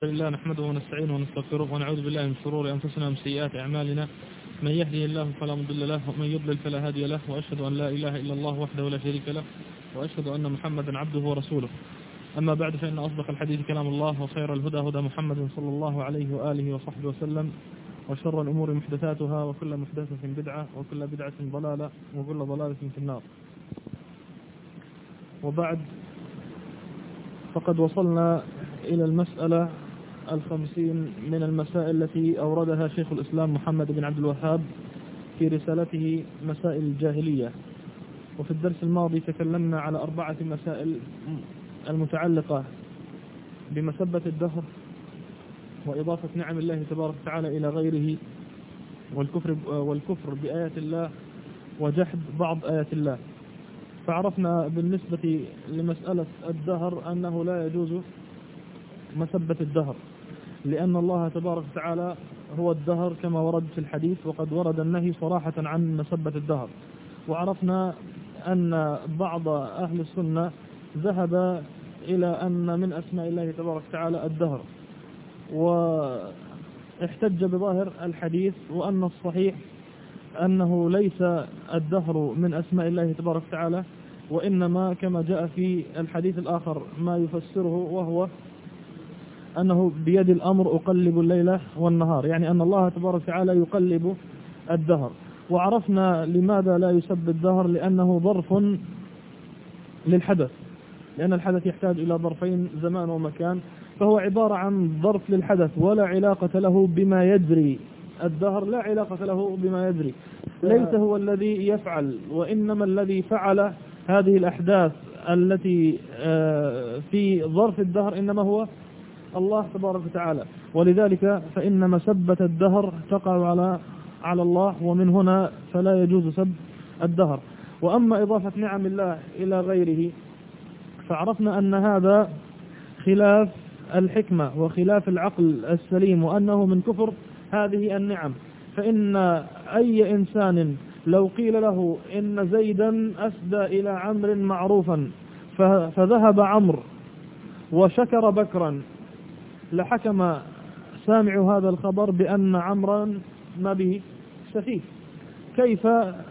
لله نحمده ونستعينه ونستغفره ونعوذ بالله من شرور أنفسنا ومن سيئات أعمالنا. من يهده الله فلا مضل له ومن يضلل فلا هادي له، وأشهد أن لا إله إلا الله وحده لا شريك له، وأشهد أن محمدا عبده ورسوله. أما بعد، فإن أصدق الحديث كلام الله، وخير الهدى هدى محمد صلى الله عليه وآله وصحبه وسلم، وشر الأمور محدثاتها، وكل محدثة بدعة، وكل بدعة ضلالة، وكل ضلالة في النار. وبعد، فقد وصلنا إلى المسألة 50 من المسائل التي أوردها شيخ الإسلام محمد بن عبد الوهاب في رسالته مسائل الجاهلية. وفي الدرس الماضي تكلمنا على 4 مسائل المتعلقة بمسبة الدهر، وإضافة نعم الله تبارك وتعالى إلى غيره، والكفر بآيات الله، وجحد بعض آيات الله. فعرفنا بالنسبة لمسألة الدهر أنه لا يجوز مسبة الدهر، لأن الله تبارك وتعالى هو الدهر كما ورد في الحديث، وقد ورد النهي صراحة عن مسبة الدهر. وعرفنا أن بعض أهل السنة ذهب إلى أن من أسماء الله تبارك وتعالى الدهر، واحتج بظاهر الحديث، وأن الصحيح أنه ليس الدهر من أسماء الله تبارك وتعالى، وإنما كما جاء في الحديث الآخر ما يفسره، وهو أنه بيد الأمر أقلب الليل والنهار، يعني أن الله تبارك وتعالى يقلب الدهر. وعرفنا لماذا لا يسب الدهر، لأنه ظرف للحدث، لأن الحدث يحتاج إلى ظرفين، زمان ومكان، فهو عبارة عن ظرف للحدث ولا علاقة له بما يجري. الدهر لا علاقة له بما يجري، ليس هو الذي يفعل، وإنما الذي فعل هذه الأحداث التي في ظرف الدهر إنما هو الله تبارك وتعالى. ولذلك فإن مسبة الدهر تقع على الله، ومن هنا فلا يجوز سب الدهر. وأما إضافة نعم الله إلى غيره، فعرفنا أن هذا خلاف الحكمة وخلاف العقل السليم، وأنه من كفر هذه النعم. فإن أي إنسان لو قيل له إن زيدا أسدى إلى عمرو معروفا، فذهب عمرو وشكر بكرا، لحكم سامع هذا الخبر بأن عمرا ما به سفيه. كيف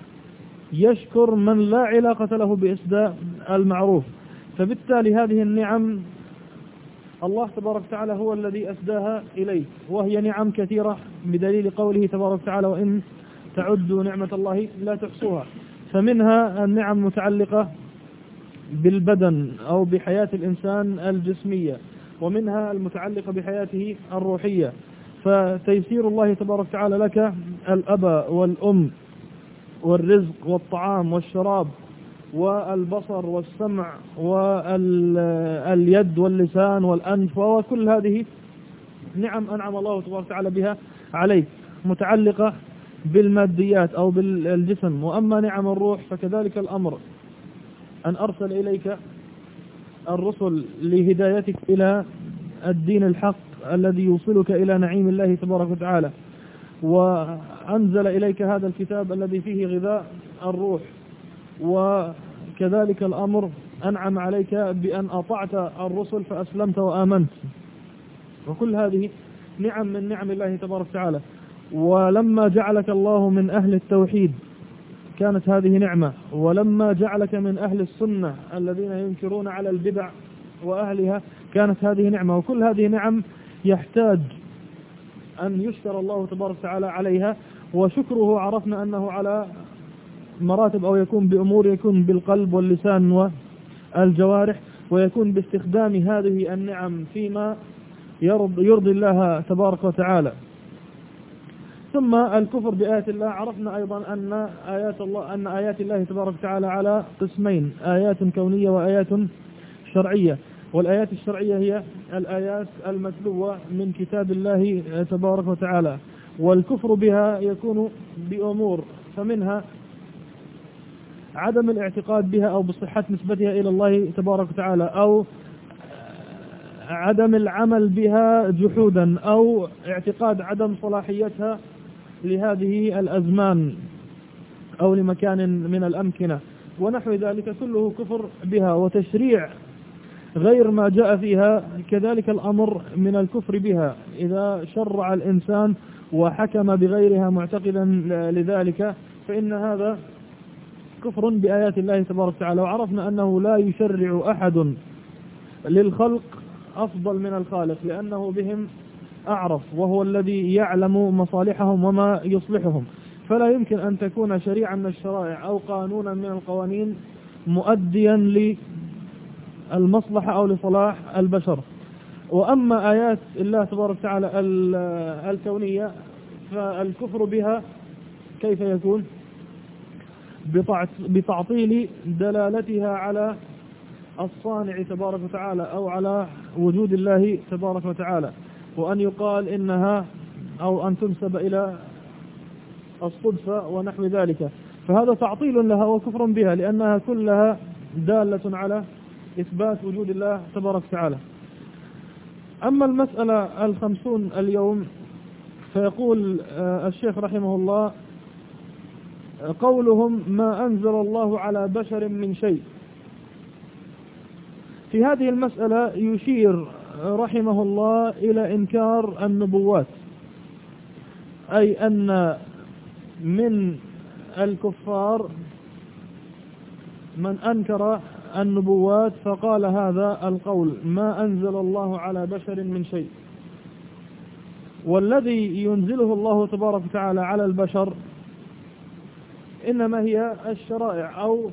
يشكر من لا علاقة له بإسداء المعروف؟ فبالتالي هذه النعم الله تبارك وتعالى هو الذي أسداها إليه، وهي نعم كثيرة، بدليل قوله تبارك وتعالى: وإن تعدوا نعمة الله لا تحصوها. فمنها النعم متعلقة بالبدن أو بحياة الإنسان الجسمية، ومنها المتعلقة بحياته الروحية. فتيسير الله تبارك وتعالى لك الأب والأم والرزق والطعام والشراب والبصر والسمع واليد واللسان والأنف، وكل هذه نعم أنعم الله تبارك وتعالى بها عليك، متعلقة بالماديات أو بالجسم. وأما نعم الروح فكذلك الأمر، أن أرسل إليك الرسل لهدايتك إلى الدين الحق الذي يوصلك إلى نعيم الله تبارك وتعالى، وأنزل إليك هذا الكتاب الذي فيه غذاء الروح. وكذلك الأمر أنعم عليك بأن أطعت الرسل فأسلمت وآمنت، وكل هذه نعم من نعم الله تبارك وتعالى. ولما جعلك الله من أهل التوحيد كانت هذه نعمة، ولما جعلك من أهل السنة الذين ينكرون على البدع وأهلها كانت هذه نعمة. وكل هذه نعم يحتاج أن يشكر الله تبارك وتعالى عليها. وشكره عرفنا أنه على مراتب، أو يكون بأمور، يكون بالقلب واللسان والجوارح، ويكون باستخدام هذه النعم فيما يرضي الله تبارك وتعالى. ثم الكفر بآيات الله، عرفنا أيضا أن آيات الله تبارك وتعالى على قسمين: آيات كونية وآيات شرعية. والآيات الشرعية هي الآيات المتلوة من كتاب الله تبارك وتعالى، والكفر بها يكون بأمور، فمنها عدم الاعتقاد بها أو بصحة نسبتها إلى الله تبارك وتعالى، أو عدم العمل بها جحودا، أو اعتقاد عدم صلاحيتها لهذه الأزمان أو لمكان من الأمكنة، ونحو ذلك كله كفر بها. وتشريع غير ما جاء فيها. كذلك الأمر من الكفر بها، إذا شرع الإنسان وحكم بغيرها معتقدا لذلك فإن هذا كفر بآيات الله تبارك وتعالى. وعرفنا أنه لا يشرع أحد للخلق أفضل من الخالق، لأنه بهم أعرف وهو الذي يعلم مصالحهم وما يصلحهم، فلا يمكن أن تكون شريعة من الشرائع أو قانونا من القوانين مؤديا للمصلحة أو لصلاح البشر. وأما آيات الله تبارك وتعالى الكونية فالكفر بها كيف يكون؟ بتعطيل دلالتها على الصانع تبارك وتعالى أو على وجود الله تبارك وتعالى، وأن يقال إنها أو أن تنسب إلى الصدفة ونحو ذلك، فهذا تعطيل لها وكفر بها، لأنها كلها دالة على إثبات وجود الله تبارك وتعالى. أما المسألة 50 اليوم فيقول الشيخ رحمه الله: قولهم ما أنزل الله على بشر من شيء. في هذه المسألة يشير رحمه الله إلى إنكار النبوات، أي أن من الكفار من أنكر النبوات فقال هذا القول ما أنزل الله على بشر من شيء. والذي ينزله الله تبارك وتعالى على البشر إنما هي الشرائع، أو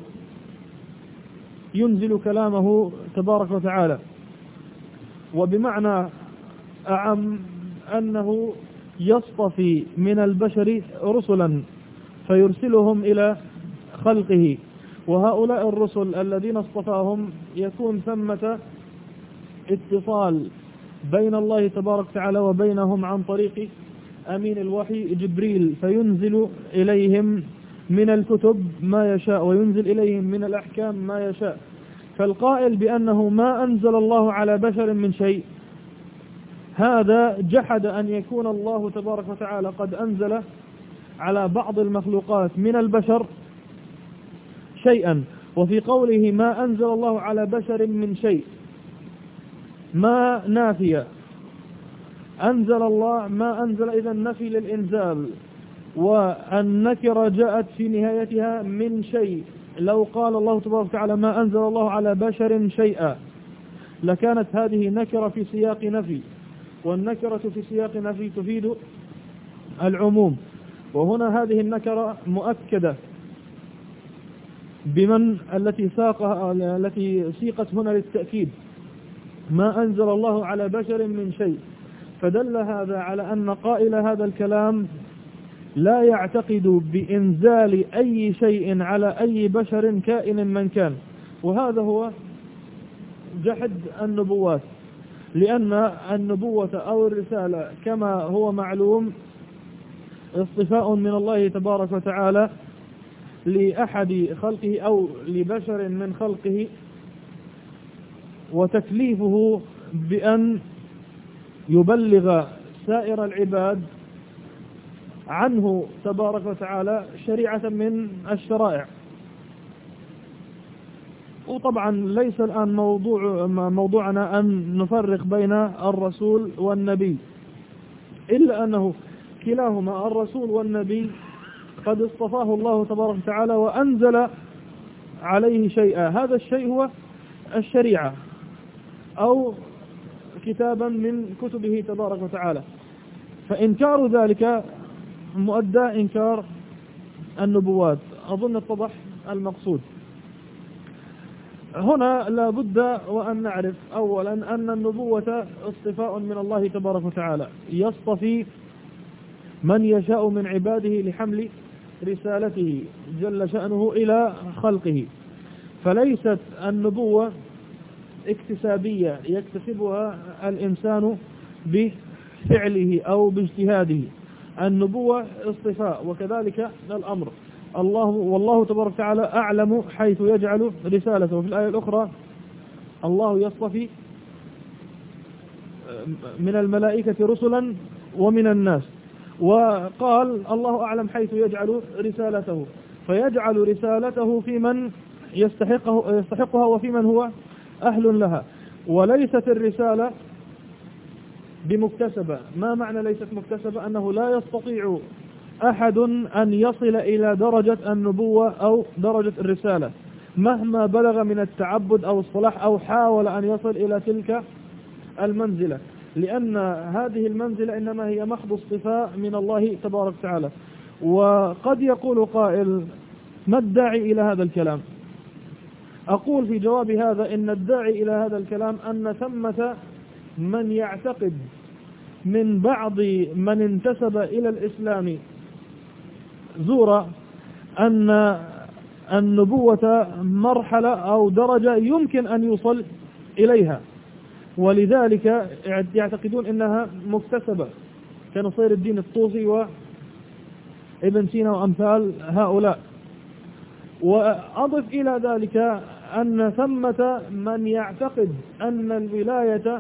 ينزل كلامه تبارك وتعالى، وبمعنى أعم أنه يصطفي من البشر رسلا فيرسلهم إلى خلقه، وهؤلاء الرسل الذين اصطفاهم يكون ثمة اتصال بين الله تبارك وتعالى وبينهم عن طريق أمين الوحي جبريل، فينزل إليهم من الكتب ما يشاء وينزل إليهم من الأحكام ما يشاء. فالقائل بأنه ما أنزل الله على بشر من شيء هذا جحد أن يكون الله تبارك وتعالى قد أنزل على بعض المخلوقات من البشر شيئا. وفي قوله ما أنزل الله على بشر من شيء ما نافية، أنزل الله ما أنزل إذن نفي للإنزال، والنكرة جاءت في نهايتها من شيء. لو قال الله تبارك وتعالى ما أنزل الله على بشر شيئا لكانت هذه نكرة في سياق نفي، والنكرة في سياق نفي تفيد العموم، وهنا هذه النكرة مؤكدة بمن التي سيقت هنا للتأكيد ما أنزل الله على بشر من شيء. فدل هذا على أن قائل هذا الكلام لا يعتقد بإنزال أي شيء على أي بشر كائن من كان، وهذا هو جحد النبوات، لأن النبوة أو الرسالة كما هو معلوم اصطفاء من الله تبارك وتعالى لأحد خلقه أو لبشر من خلقه، وتكليفه بأن يبلغ سائر العباد عنه تبارك وتعالى شريعة من الشرائع. وطبعا ليس الآن موضوعنا أن نفرق بين الرسول والنبي، إلا أنه كلاهما الرسول والنبي قد اصطفاه الله تبارك وتعالى وأنزل عليه شيئا، هذا الشيء هو الشريعة أو كتابا من كتبه تبارك وتعالى. فإنكار ذلك مؤدى إنكار النبوات. أظن اتضح المقصود. هنا لا بد وأن نعرف أولا أن النبوة اصطفاء من الله تبارك وتعالى، يصطفي من يشاء من عباده لحمل رسالته جل شأنه إلى خلقه. فليست النبوة اكتسابية يكتسبها الإنسان بفعله أو باجتهاده، النبوة اصطفاء، وكذلك الأمر. والله تبارك وتعالى أعلم حيث يجعل رسالته. في الآية الأخرى الله يصطفي من الملائكة رسلا ومن الناس، وقال الله أعلم حيث يجعل رسالته، فيجعل رسالته في من يستحقها وفي من هو أهل لها. وليست الرسالة بمكتسبة. ما معنى ليست مكتسبة؟ أنه لا يستطيع أحد أن يصل إلى درجة النبوة أو درجة الرسالة مهما بلغ من التعبد أو الصلاح أو حاول أن يصل إلى تلك المنزلة، لأن هذه المنزلة إنما هي محض اصطفاء من الله تبارك وتعالى. وقد يقول قائل: ما الداعي إلى هذا الكلام؟ أقول في جواب هذا إن الداعي إلى هذا الكلام أن ثمة من يعتقد من بعض من انتسب إلى الإسلام زورا أن النبوة مرحلة أو درجة يمكن أن يوصل إليها، ولذلك يعتقدون أنها مكتسبة كنصير الدين الطوسي وابن سينا وأمثال هؤلاء. وأضف إلى ذلك أن ثمة من يعتقد أن الولاية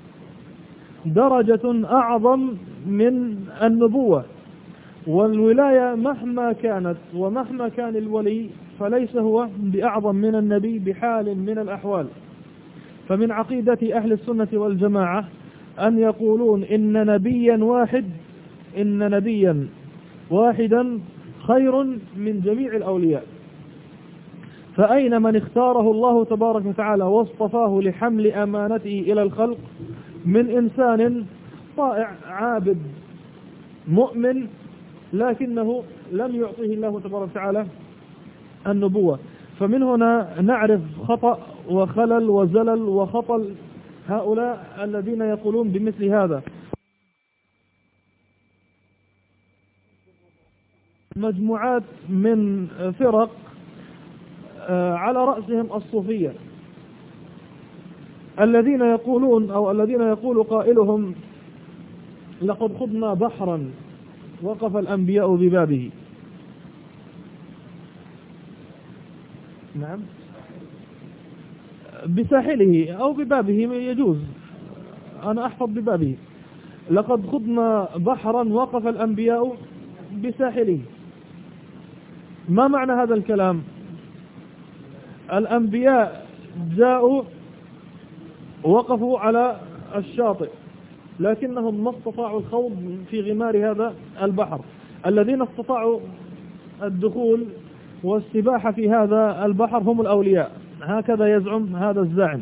درجة أعظم من النبوة، والولاية مهما كانت ومهما كان الولي فليس هو بأعظم من النبي بحال من الأحوال. فمن عقيدة أهل السنة والجماعة أن يقولون إن نبيا واحدا خير من جميع الأولياء. فأين من اختاره الله تبارك وتعالى واصطفاه لحمل أمانته إلى الخلق من إنسان طائع عابد مؤمن، لكنه لم يعطيه الله تبارك وتعالى النبوة. فمن هنا نعرف خطأ وخلل وزلل وخطل هؤلاء الذين يقولون بمثل هذا. مجموعات من فرق على رأسهم الصوفية، الذين يقولون أو الذين يقول قائلهم: لقد خضنا بحرا وقف الأنبياء ببابه. نعم، بساحله أو ببابه يجوز، أنا أحفظ ببابه. لقد خضنا بحرا وقف الأنبياء بساحله. ما معنى هذا الكلام؟ الأنبياء جاءوا وقفوا على الشاطئ، لكنهم ما استطاعوا الخوض في غمار هذا البحر. الذين استطاعوا الدخول والسباحة في هذا البحر هم الأولياء، هكذا يزعم هذا الزاعم.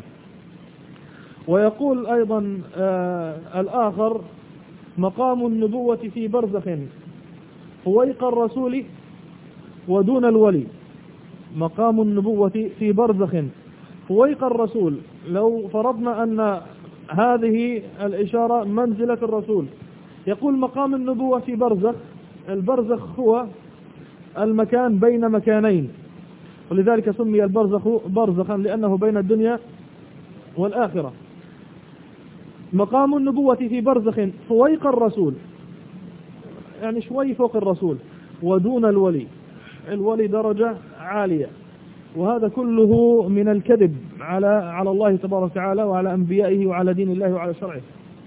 ويقول أيضا الآخر: مقام النبوة في برزخ فويق الرسول ودون الولي. مقام النبوة في برزخ فويق الرسول. لو فرضنا أن هذه الإشارة منزلة الرسول، يقول مقام النبوة في برزخ. البرزخ هو المكان بين مكانين، ولذلك سمي البرزخ برزخا لأنه بين الدنيا والآخرة. مقام النبوة في برزخ فويق الرسول، يعني شوي فوق الرسول، ودون الولي. الولي درجة عالية، وهذا كله من الكذب على الله تبارك وتعالى وعلى أنبيائه وعلى دين الله وعلى شرعه.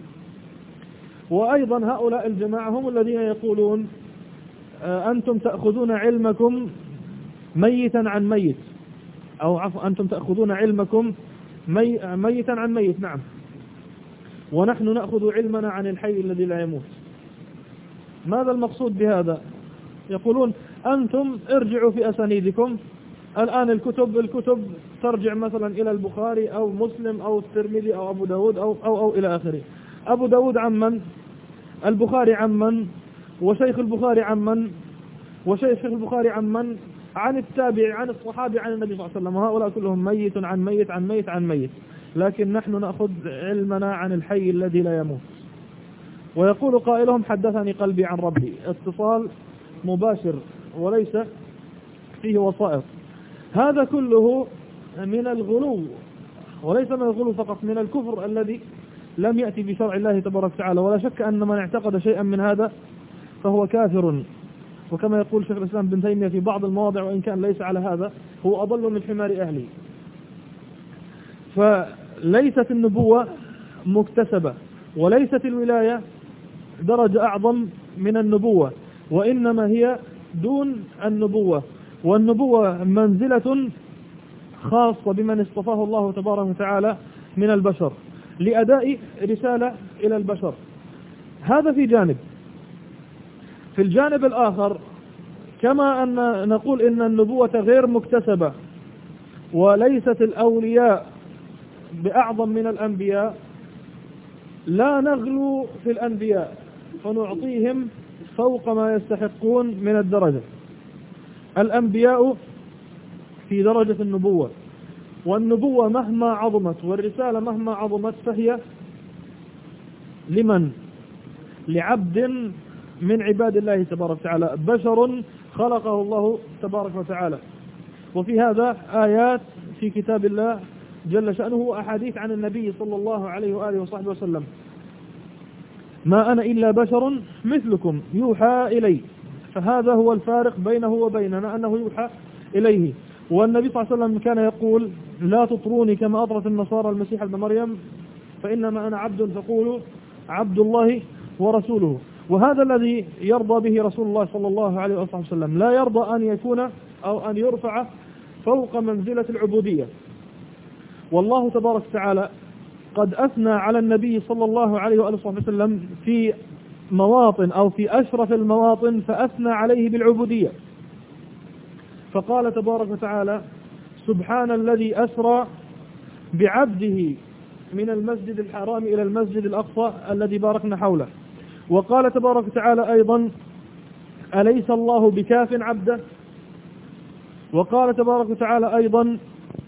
وأيضا هؤلاء الجماعة هم الذين يقولون: أنتم تأخذون علمكم ميتا عن ميت، أو عفوا أنتم تأخذون علمكم ميتا عن ميت. نعم، ونحن نأخذ علمنا عن الحي الذي لا يموت. ماذا المقصود بهذا؟ يقولون: أنتم ارجعوا في أسانيدكم. الآن الكتب ترجع مثلا إلى البخاري أو مسلم أو الترمذي أو أبو داود أو إلى آخره. أبو داود عمن؟ البخاري عمن؟ وشيخ البخاري عمن؟ وشيخ البخاري عمن؟ عن التابع، عن الصحابي، عن النبي صلى الله عليه وسلم. وهؤلاء كلهم ميت عن ميت عن ميت عن ميت، لكن نحن نأخذ علمنا عن الحي الذي لا يموت. ويقول قائلهم: حدثني قلبي عن ربي. اتصال مباشر وليس فيه وسائط. هذا كله من الغلو، وليس من الغلو فقط، من الكفر الذي لم يأتي بشرع الله تبارك وتعالى. ولا شك أن من اعتقد شيئا من هذا فهو كافر. وكما يقول شيخ الإسلام بن تيمية في بعض المواضع، وإن كان ليس على هذا، هو أضل من حمار أهله. فليست النبوة مكتسبة، وليست الولاية درجة أعظم من النبوة، وإنما هي دون النبوة. والنبوة منزلة خاصة بمن اصطفاه الله تبارك وتعالى من البشر لأداء رسالة إلى البشر. هذا في جانب. في الجانب الآخر كما أن نقول إن النبوة غير مكتسبة وليست الأولياء بأعظم من الأنبياء، لا نغلو في الأنبياء فنعطيهم فوق ما يستحقون من الدرجة. الأنبياء في درجة النبوة، والنبوة مهما عظمت والرسالة مهما عظمت فهي لمن؟ لعبد من عباد الله تبارك وتعالى، بشر خلقه الله تبارك وتعالى. وفي هذا آيات في كتاب الله جل شأنه وأحاديث عن النبي صلى الله عليه وآله وصحبه وسلم: ما أنا إلا بشر مثلكم يوحى إلي. فهذا هو الفارق بينه وبيننا، أنه يوحى إليه. والنبي صلى الله عليه وسلم كان يقول: لا تطروني كما أطرت النصارى المسيح ابن مريم، فإنما أنا عبد فقولوا عبد الله ورسوله. وهذا الذي يرضى به رسول الله صلى الله عليه وسلم، لا يرضى أن يكون أو أن يرفع فوق منزلة العبودية. والله تبارك وتعالى قد أثنى على النبي صلى الله عليه وآله وسلم في مواطن أو في أشرف المواطن، فأثنى عليه بالعبودية. فقال تبارك وتعالى: سبحان الذي أسرى بعبده من المسجد الحرام إلى المسجد الأقصى الذي باركنا حوله. وقال تبارك وتعالى أيضا: أليس الله بكاف عبده. وقال تبارك وتعالى أيضا: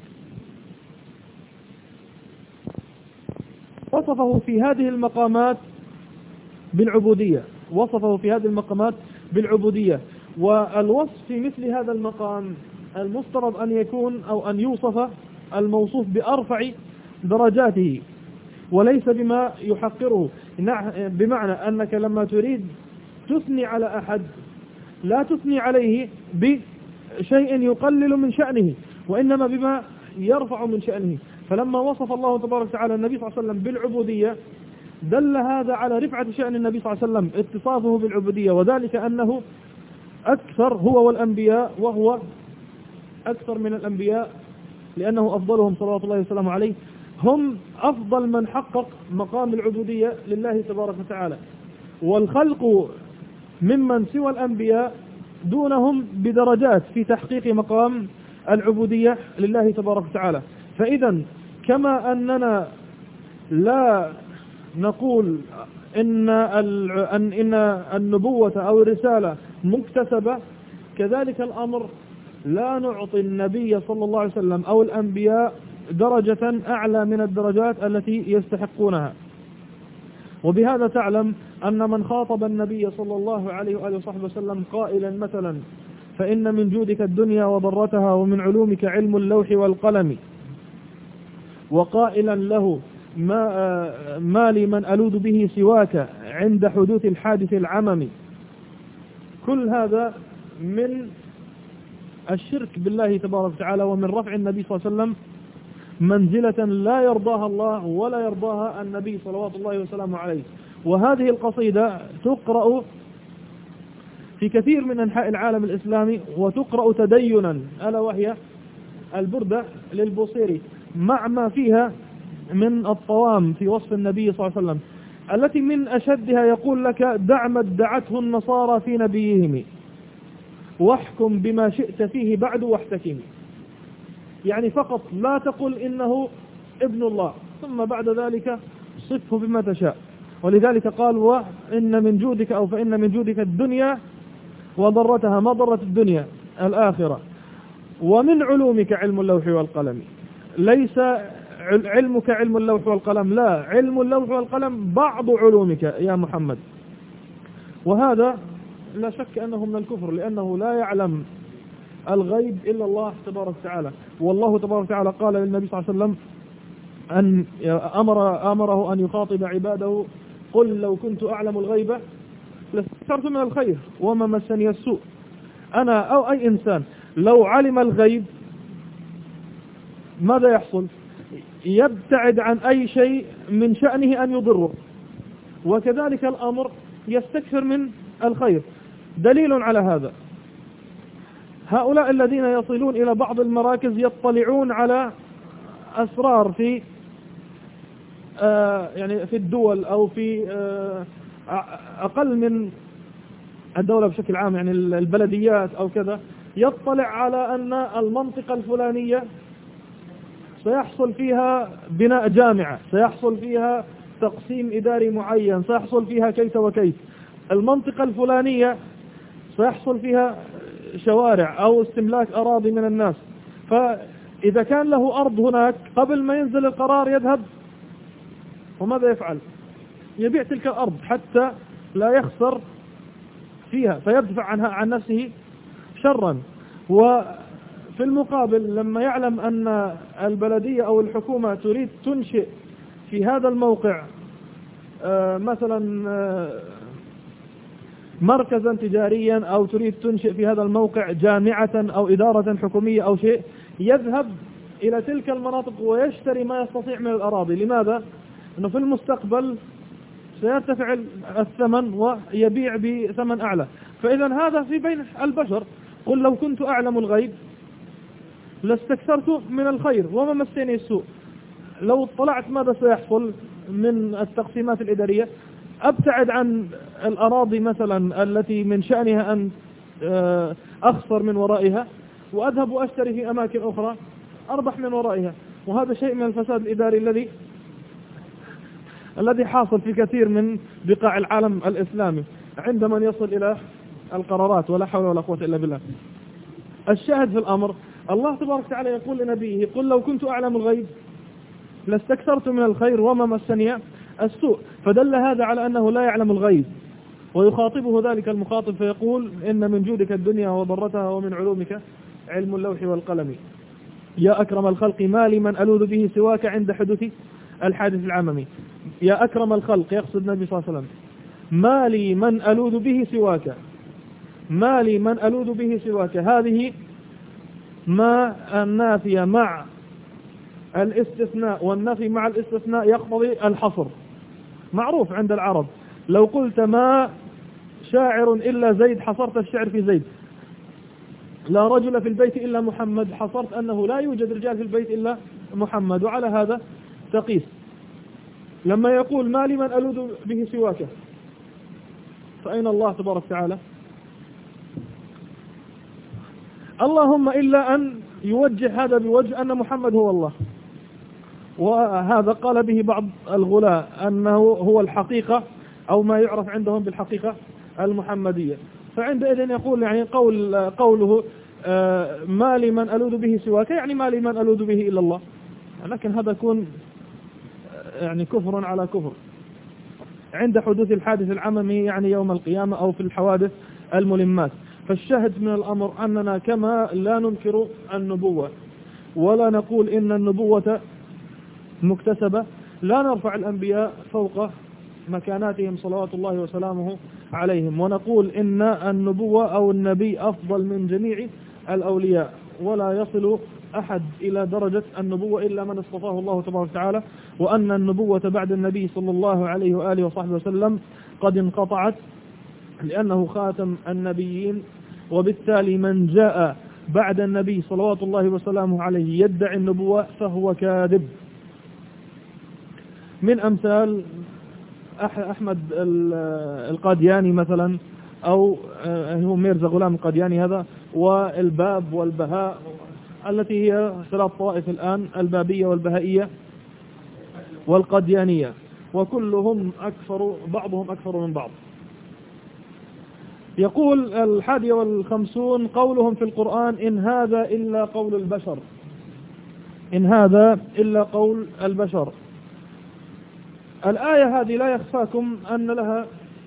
وصفه في هذه المقامات بالعبودية، وصفه في هذه المقامات بالعبودية. والوصف في مثل هذا المقام المفترض أن يكون أو أن يوصف الموصوف بأرفع درجاته وليس بما يحقره. بمعنى أنك لما تريد تثني على أحد لا تثني عليه بشيء يقلل من شأنه، وإنما بما يرفع من شأنه. فلما وصف الله تبارك وتعالى النبي صلى الله عليه وسلم بالعبودية دل هذا على رفعة شأن النبي صلى الله عليه وسلم اتصافه بالعبودية، وذلك أنه أكثر هو والأنبياء، وهو أكثر من الأنبياء لأنه أفضلهم صلوات الله وسلامه عليه. هم أفضل من حقق مقام العبودية لله تبارك وتعالى، والخلق ممن سوى الأنبياء دونهم بدرجات في تحقيق مقام العبودية لله تبارك وتعالى. فإذا كما أننا لا نقول إن النبوة أو الرسالة مكتسبة، كذلك الأمر لا نعطي النبي صلى الله عليه وسلم أو الأنبياء درجة أعلى من الدرجات التي يستحقونها. وبهذا تعلم أن من خاطب النبي صلى الله عليه وآله وصحبه وسلم قائلا مثلا: فإن من جودك الدنيا وضرتها ومن علومك علم اللوح والقلم، وقائلا له: ما لي من ألوذ به سواك عند حدوث الحادث العمم. كل هذا من الشرك بالله تبارك وتعالى، ومن رفع النبي صلى الله عليه وسلم منزلة لا يرضاها الله ولا يرضاها النبي صلوات الله وسلامه عليه. وهذه القصيدة تقرأ في كثير من أنحاء العالم الإسلامي، وتقرأ تدينا، ألا وهي البردة للبوصيري، مع ما فيها من الطوام في وصف النبي صلى الله عليه وسلم، التي من أشدها يقول لك: دع ما ادعته النصارى في نبيهم واحكم بما شئت فيه بعد واحتكم. يعني فقط لا تقل إنه ابن الله، ثم بعد ذلك صفه بما تشاء. ولذلك قال: وإن من جودك أو فإن من جودك الدنيا وضرتها، ما ضرت الدنيا الآخرة، ومن علومك علم اللوح والقلم. ليس علمك علم اللوح والقلم، لا، علم اللوح والقلم بعض علومك يا محمد. وهذا لا شك أنه من الكفر، لأنه لا يعلم الغيب إلا الله تبارك وتعالى. والله تبارك وتعالى قال للنبي صلى الله عليه وسلم أن أمره أن يخاطب عباده: قل لو كنت أعلم الغيب لاستكثرت من الخير وما مسني السوء. أنا أو أي إنسان لو علم الغيب ماذا يحصل؟ يبتعد عن أي شيء من شأنه أن يضره، وكذلك الأمر يستكثر من الخير. دليل على هذا هؤلاء الذين يصلون إلى بعض المراكز يطلعون على أسرار في يعني في الدول أو في أقل من الدولة بشكل عام، يعني البلديات أو كذا، يطلع على أن المنطقة الفلانية سيحصل فيها بناء جامعة، سيحصل فيها تقسيم إداري معين، سيحصل فيها كيف وكيف. المنطقة الفلانية سيحصل فيها شوارع أو استملاك أراضي من الناس. فإذا كان له أرض هناك قبل ما ينزل القرار يذهب وماذا يفعل؟ يبيع تلك الأرض حتى لا يخسر فيها، فيدفع عنها عن نفسه شرا. وفي المقابل لما يعلم أن البلدية أو الحكومة تريد تنشئ في هذا الموقع مثلا مركزا تجاريا، أو تريد تنشئ في هذا الموقع جامعة أو إدارة حكومية أو شيء، يذهب إلى تلك المناطق ويشتري ما يستطيع من الأراضي. لماذا؟ أنه في المستقبل سيرتفع الثمن ويبيع بثمن أعلى. فإذا هذا في بين البشر. قل لو كنت أعلم الغيب لاستكثرت من الخير وما مسني السوء. لو اطلعت ماذا سيحصل من التقسيمات الإدارية، أبتعد عن الأراضي مثلا التي من شأنها أن أخسر من ورائها، وأذهب وأشتري في أماكن أخرى أربح من ورائها. وهذا شيء من الفساد الإداري الذي حاصل في كثير من بقاع العالم الإسلامي عندما يصل إلى القرارات، ولا حول ولا قوة إلا بالله. الشاهد في الأمر، الله تبارك وتعالى يقول لنبيه: قل لو كنت أعلم الغيب لاستكثرت من الخير وما مسني السوء. فدل هذا على أنه لا يعلم الغيب، ويخاطبه ذلك المخاطب فيقول: إن من جودك الدنيا وضرتها، ومن علومك علم اللوح والقلم. يا أكرم الخلق ما لي من ألوذ به سواك عند حدوث الحادث العممي. يا أكرم الخلق، يقصد النبي صلى الله عليه وسلم، ما لي من ألوذ به سواك، ما لي من ألوذ به سواك. هذه ما النافية مع الاستثناء، والنفي مع الاستثناء يقتضي الحصر. معروف عند العرب، لو قلت ما شاعر إلا زيد حصرت الشعر في زيد. لا رجل في البيت إلا محمد، حصرت أنه لا يوجد رجال في البيت إلا محمد. وعلى هذا تقيس. لما يقول ما لي من ألوذ به سواك، فأين الله تبارك وتعالى؟ اللهم إلا أن يوجه هذا بوجه أن محمد هو الله. وهذا قال به بعض الغلاة أنه هو الحقيقة، أو ما يعرف عندهم بالحقيقة المحمدية. فعندئذ يقول يعني قوله ما لي من ألوذ به سواك، يعني ما لي من ألوذ به إلا الله. لكن هذا يكون يعني كفر على كفر عند حدوث الحادث العممي، يعني يوم القيامة أو في الحوادث الملمات. فالشاهد من الأمر أننا كما لا ننكر النبوة ولا نقول إن النبوة مكتسبة، لا نرفع الأنبياء فوق مكاناتهم صلوات الله وسلامه عليهم، ونقول إن النبوة أو النبي أفضل من جميع الأولياء، ولا يصل أحد إلى درجة النبوة إلا من اصطفاه الله تبارك وتعالى، وأن النبوة بعد النبي صلى الله عليه وآله وصحبه وسلم قد انقطعت، لأنه خاتم النبيين. وبالتالي من جاء بعد النبي صلوات الله وسلامه عليه يدعي النبوة فهو كاذب. من أمثال أحمد القادياني مثلا، أو هو ميرزا غلام القادياني هذا، والباب والبهاء، التي هي ثلاث طوائف الآن: البابية والبهائية والقاديانية، وكلهم أكثر، بعضهم أكثر من بعض. يقول 51 قولهم في القرآن: إن هذا إلا قول البشر، إن هذا إلا قول البشر. الآية هذه لا يخفاكم أن لها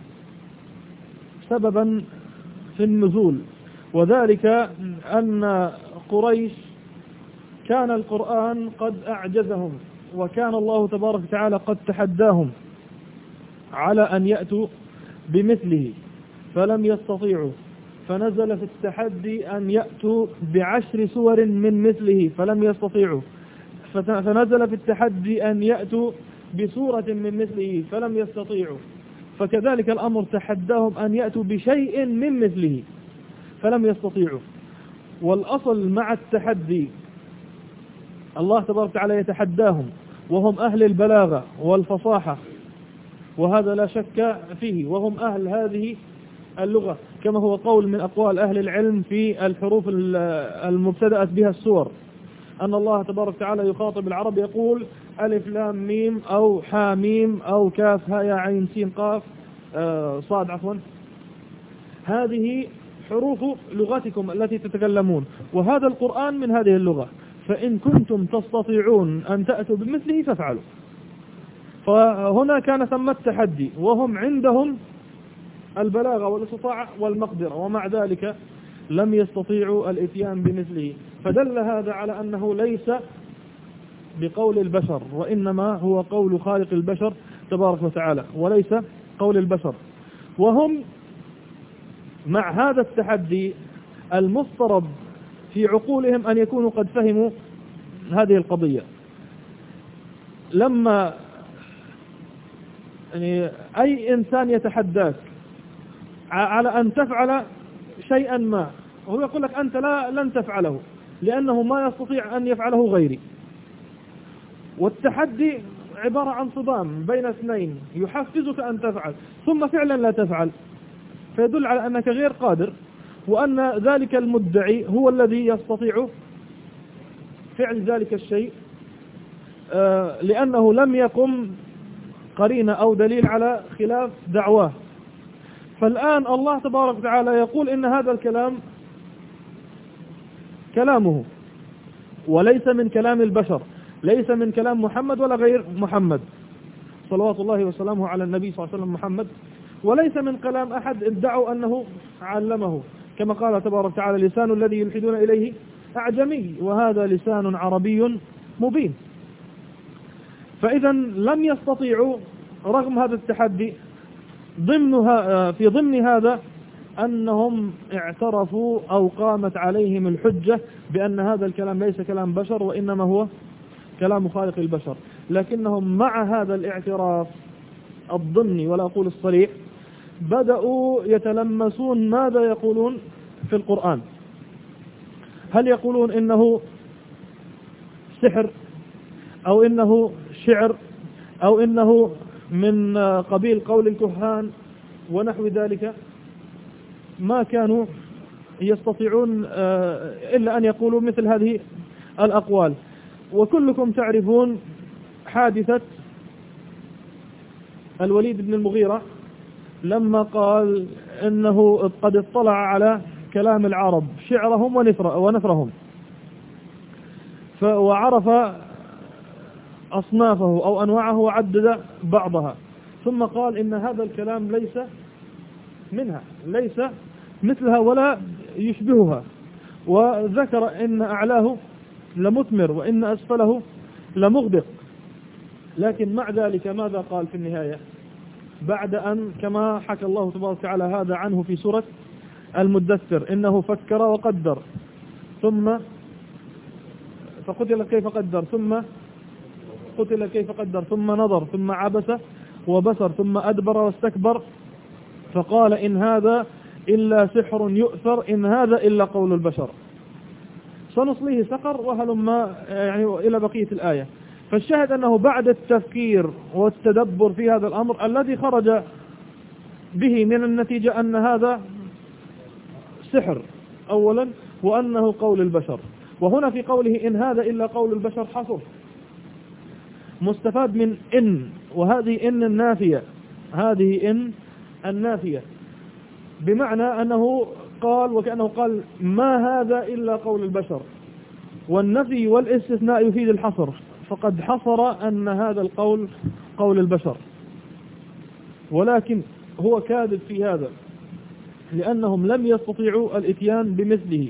سببا في النزول، وذلك أن قريش كان القرآن قد أعجزهم، وكان الله تبارك وتعالى قد تحداهم على أن يأتوا بمثله فلم يستطيعوا، فنزل في التحدي أن يأتوا ب10 سور من مثله فلم يستطيعوا، فنزل في التحدي أن يأتوا بسورة من مثله فلم يستطيعوا، فكذلك الأمر تحداهم أن يأتوا بشيء من مثله فلم يستطيعوا. والأصل مع التحدي الله تبارك وتعالى يتحداهم، وهم أهل البلاغة والفصاحة، وهذا لا شك فيه، وهم أهل هذه اللغة، كما هو قول من أقوال أهل العلم في الحروف المبتدأت بها السور، أن الله تبارك وتعالى يخاطب العرب يقول ألف لام ميم أو حا ميم أو كاف ها يا عين سين قاف صاد عفوا، هذه حروف لغتكم التي تتكلمون، وهذا القرآن من هذه اللغة، فإن كنتم تستطيعون أن تأتوا بمثله فافعلوا. فهنا كان ثم التحدي، وهم عندهم البلاغة والاستطاعة والمقدرة، ومع ذلك لم يستطيعوا الاتيان بمثله، فدل هذا على أنه ليس بقول البشر، وإنما هو قول خالق البشر تبارك وتعالى، وليس قول البشر. وهم مع هذا التحدي المفترض في عقولهم أن يكونوا قد فهموا هذه القضية. لما يعني أي إنسان يتحداك على أن تفعل شيئا ما، وهو يقول لك أنت لن تفعله لأنه ما يستطيع أن يفعله غيري، والتحدي عبارة عن صدام بين اثنين يحفزك أن تفعل ثم فعلا لا تفعل، فيدل على أنك غير قادر، وأن ذلك المدعي هو الذي يستطيع فعل ذلك الشيء، لأنه لم يقم قرينة أو دليل على خلاف دعواه. فالآن الله تبارك وتعالى يقول إن هذا الكلام كلامه، وليس من كلام البشر، ليس من كلام محمد ولا غير محمد صلوات الله وسلامه على النبي صلى الله عليه وسلم محمد، وليس من كلام أحد ادعوا أنه علمه، كما قال تبارك وتعالى لسان الذي يلحدون إليه أعجمي وهذا لسان عربي مبين. فإذا لم يستطيعوا رغم هذا التحدي في ضمن هذا أنهم اعترفوا أو قامت عليهم الحجة بأن هذا الكلام ليس كلام بشر وإنما هو كلام خالق البشر، لكنهم مع هذا الاعتراف الضمني ولا أقول الصريح بدأوا يتلمسون ماذا يقولون في القرآن. هل يقولون إنه سحر أو إنه شعر أو إنه من قبيل قول الكهان ونحو ذلك؟ ما كانوا يستطيعون إلا أن يقولوا مثل هذه الأقوال. وكلكم تعرفون حادثة الوليد بن المغيرة لما قال إنه قد اطلع على كلام العرب شعرهم ونثرهم وعرف أصنافه أو أنواعه وعدد بعضها، ثم قال إن هذا الكلام ليس منها، ليس مثلها ولا يشبهها، وذكر إن أعلاه لمثمر وإن أسفله لمغدق. لكن مع ذلك ماذا قال في النهاية بعد أن كما حكى الله تبارك وتعالى هذا عنه في سورة المدثر إنه فكر وقدر ثم فقتل كيف قدر ثم قتل كيف قدر ثم نظر ثم عبس وبصر ثم أدبر واستكبر فقال إن هذا إلا سحر يؤثر إن هذا إلا قول البشر سنصليه سقر وهلما يعني إلى بقية الآية. فالشاهد أنه بعد التفكير والتدبر في هذا الأمر الذي خرج به من النتيجة أن هذا سحر أولا وأنه قول البشر. وهنا في قوله إن هذا إلا قول البشر حصر مستفاد من إن، وهذه إن النافية، هذه إن النافية بمعنى أنه قال وكأنه قال ما هذا إلا قول البشر، والنفي والاستثناء يفيد الحصر، فقد حصر أن هذا القول قول البشر. ولكن هو كاذب في هذا لأنهم لم يستطيعوا الاتيان بمثله،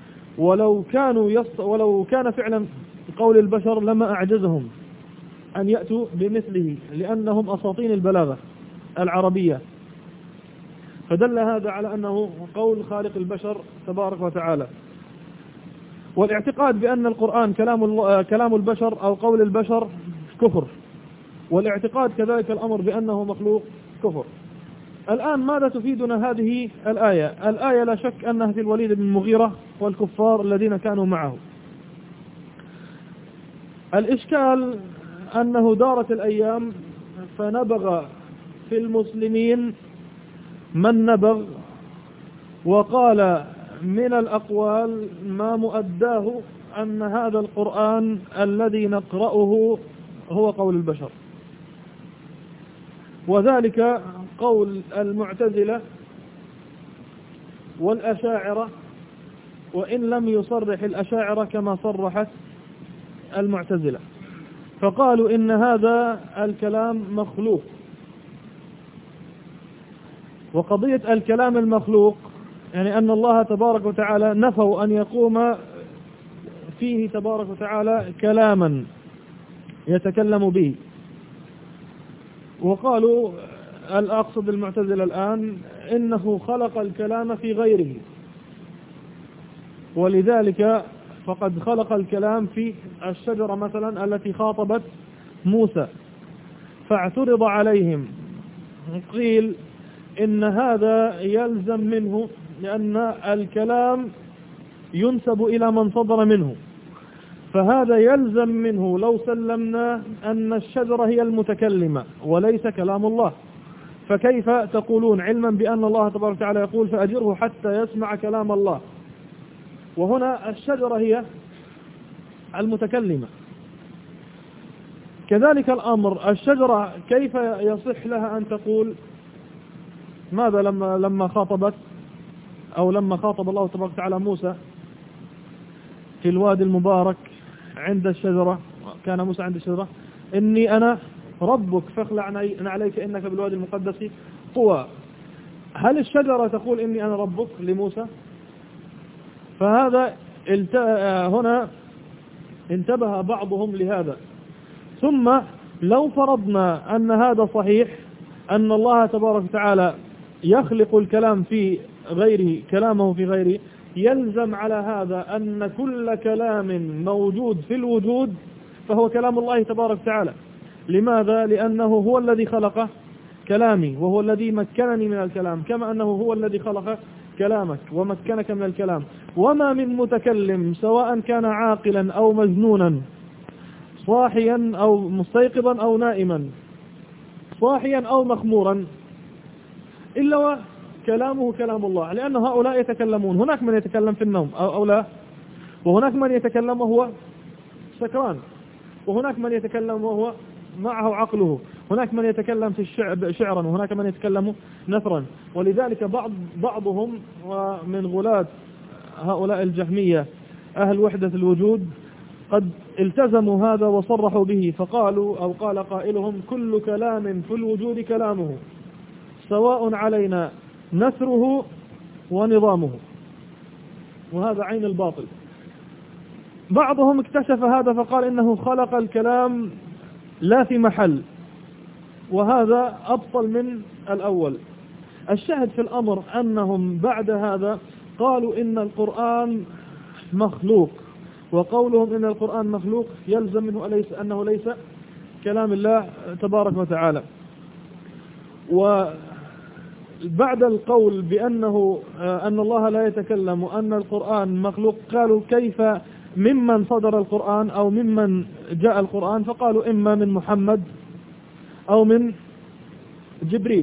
ولو كان فعلا قول البشر لما أعجزهم أن يأتوا بمثله لأنهم أساطين البلاغة العربية. فدل هذا على أنه قول خالق البشر تبارك وتعالى. والاعتقاد بأن القرآن كلام البشر أو قول البشر كفر، والاعتقاد كذلك الأمر بأنه مخلوق كفر. الآن ماذا تفيدنا هذه الآية؟ الآية لا شك أنها في الوليد بن المغيرة والكفار الذين كانوا معه. الإشكال أنه دارت الأيام فنبغ في المسلمين من نبغ، وقال من الأقوال ما مؤداه أن هذا القرآن الذي نقرأه هو قول البشر، وذلك قول المعتزلة والأشاعرة، وإن لم يصرح الأشاعرة كما صرحت المعتزلة، فقالوا إن هذا الكلام مخلوق. وقضية الكلام المخلوق يعني أن الله تبارك وتعالى نفوا أن يقوم فيه تبارك وتعالى كلاما يتكلم به، وقالوا الأقصد المعتزلة الآن إنه خلق الكلام في غيره، ولذلك فقد خلق الكلام في الشجرة مثلا التي خاطبت موسى، فاعترض عليهم قيل إن هذا يلزم منه، لأن الكلام ينسب إلى من صدر منه، فهذا يلزم منه لو سلمنا أن الشجرة هي المتكلمة وليس كلام الله، فكيف تقولون علما بأن الله تبارك وتعالى يقول فأجره حتى يسمع كلام الله، وهنا الشجرة هي المتكلمة. كذلك الأمر الشجرة كيف يصح لها أن تقول ماذا لما خاطبت أو لما خاطب الله تبارك وتعالى موسى في الوادي المبارك عند الشجرة، كان موسى عند الشجرة إني أنا ربك فاخلع عليك إنك بالوادي المقدس طوى، هل الشجرة تقول إني أنا ربك لموسى؟ فهذا هنا انتبه بعضهم لهذا. ثم لو فرضنا أن هذا صحيح، أن الله تبارك وتعالى يخلق الكلام في غيره كلامه في غيره، يلزم على هذا أن كل كلام موجود في الوجود فهو كلام الله تبارك وتعالى. لماذا؟ لأنه هو الذي خلق كلامي وهو الذي مكنني من الكلام، كما أنه هو الذي خلق كلامك ومكنك من الكلام. وما من متكلم سواء كان عاقلا أو مجنونا، صاحيا أو مستيقظا أو نائما، صاحيا أو مخمورا، إلا كلامه كلام الله، لأن هؤلاء يتكلمون. هناك من يتكلم في النوم أو لا، وهناك من يتكلم وهو سكران، وهناك من يتكلم وهو معه عقله، هناك من يتكلم في شعرا، وهناك من يتكلم نثرا. ولذلك بعضهم ومن غلاة هؤلاء الجهمية أهل وحدة الوجود قد التزموا هذا وصرحوا به، فقالوا أو قال قائلهم كل كلام في الوجود كلامه سواء علينا نثره ونظامه، وهذا عين الباطل. بعضهم اكتشف هذا فقال إنه خلق الكلام لا في محل، وهذا أبطل من الأول. الشاهد في الأمر أنهم بعد هذا قالوا إن القرآن مخلوق، وقولهم إن القرآن مخلوق يلزم منه أنه ليس كلام الله تبارك وتعالى. وبعد القول بأنه أن الله لا يتكلم وأن القرآن مخلوق، قالوا كيف ممن صدر القرآن أو ممن جاء القرآن؟ فقالوا إما من محمد أو من جبريل.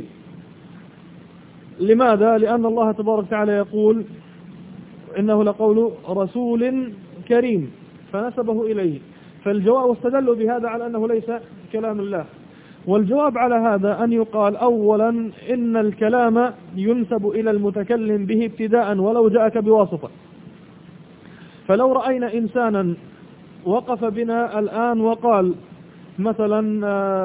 لماذا؟ لأن الله تبارك وتعالى يقول إنه لقول رسول كريم فنسبه إليه، فالجواب واستدلوا بهذا على أنه ليس كلام الله. والجواب على هذا أن يقال أولا إن الكلام ينسب إلى المتكلم به ابتداء ولو جاءك بواسطة. فلو رأينا إنسانا وقف بنا الآن وقال مثلا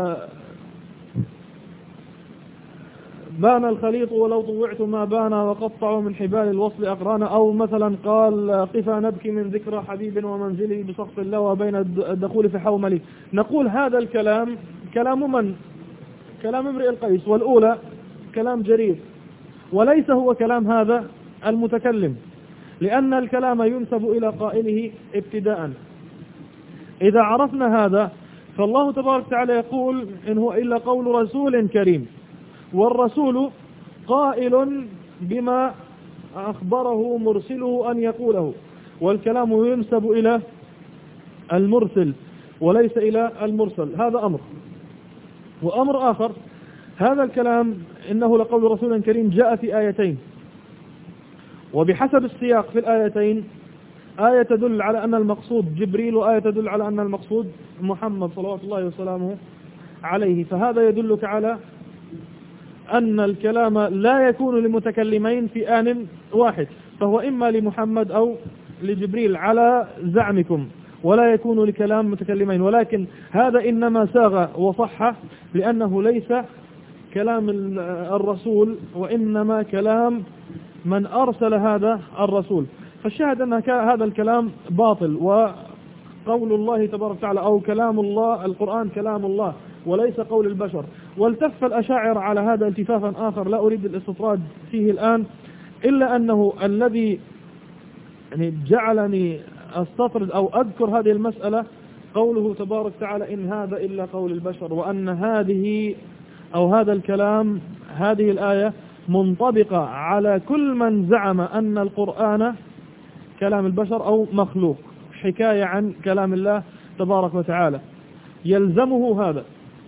بان الخليط ولو طوعت ما بان وقطعوا من حبال الوصل أقرانا، أو مثلا قال قفا نبكي من ذكرى حبيب ومنزلي بسخط الله وبين الدخول في حوملي، نقول هذا الكلام كلام من؟ كلام امرئ القيس، والأولى كلام جرير، وليس هو كلام هذا المتكلم، لأن الكلام ينسب إلى قائله ابتداء. إذا عرفنا هذا فالله تبارك وتعالى يقول إن هو إلا قول رسول كريم، والرسول قائل بما أخبره مرسله أن يقوله، والكلام ينسب إلى المرسل. وليس إلى المرسل. هذا أمر. وأمر آخر، هذا الكلام إنه لقول رسول كريم جاء في آيتين، وبحسب السياق في الآيتين آية تدل على أن المقصود جبريل، وآية تدل على أن المقصود محمد صلوات الله وسلامه عليه. فهذا يدلك على أن الكلام لا يكون لمتكلمين في آن واحد، فهو إما لمحمد أو لجبريل على زعمكم، ولا يكون لكلام متكلمين. ولكن هذا إنما ساغ وصح لأنه ليس كلام الرسول، وإنما كلام من أرسل هذا الرسول. فالشاهد أن هذا الكلام باطل، وقول الله تبارك وتعالى أو كلام الله، القرآن كلام الله وليس قول البشر. والتف الأشاعر على هذا التفافا آخر لا أريد الاستطراد فيه الآن، إلا أنه الذي يعني جعلني أستطرد أو أذكر هذه المسألة قوله تبارك وتعالى إن هذا إلا قول البشر، وأن هذه أو هذا الكلام، هذه الآية منطبقة على كل من زعم أن القرآن كلام البشر أو مخلوق، حكاية عن كلام الله تبارك وتعالى، يلزمه هذا.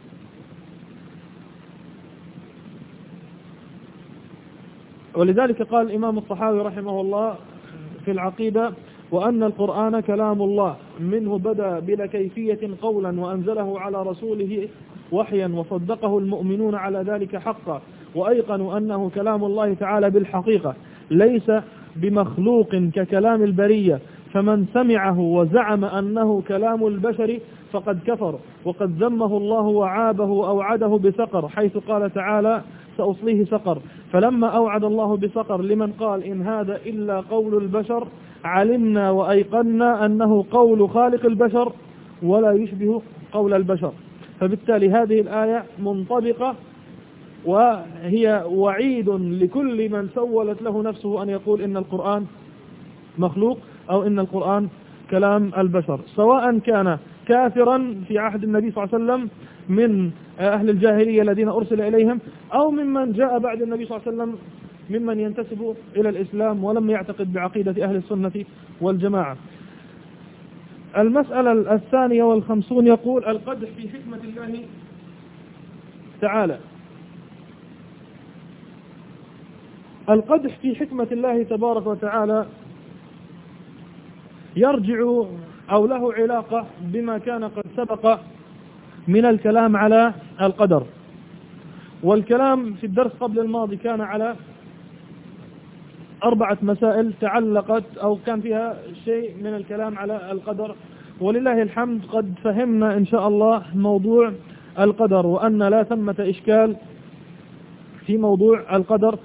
ولذلك قال الإمام الطحاوي رحمه الله في العقيدة وأن القرآن كلام الله منه بدأ بلا كيفية قولا، وأنزله على رسوله وحيا، وصدقه المؤمنون على ذلك حقا، وأيقنوا أنه كلام الله تعالى بالحقيقة ليس بمخلوق ككلام البرية. فمن سمعه وزعم أنه كلام البشر فقد كفر، وقد ذمه الله وعابه وأوعده بسقر، حيث قال تعالى سأصليه سقر. فلما أوعد الله بسقر لمن قال إن هذا إلا قول البشر، علمنا وأيقنا أنه قول خالق البشر ولا يشبه قول البشر. فبالتالي هذه الآية منطبقة، وهي وعيد لكل من سولت له نفسه أن يقول إن القرآن مخلوق أو إن القرآن كلام البشر، سواء كان كافرا في عهد النبي صلى الله عليه وسلم من أهل الجاهلية الذين أرسل إليهم، أو ممن جاء بعد النبي صلى الله عليه وسلم ممن ينتسب إلى الإسلام ولم يعتقد بعقيدة أهل السنة والجماعة. المسألة 52 يقول القدح في حكمة الله تعالى. القدح في حكمة الله تبارك وتعالى يرجع أو له علاقة بما كان قد سبق من الكلام على القدر. والكلام في الدرس قبل الماضي كان على 4 مسائل تعلقت أو كان فيها شيء من الكلام على القدر، ولله الحمد قد فهمنا إن شاء الله موضوع القدر، وأن لا ثمة إشكال في موضوع القدر.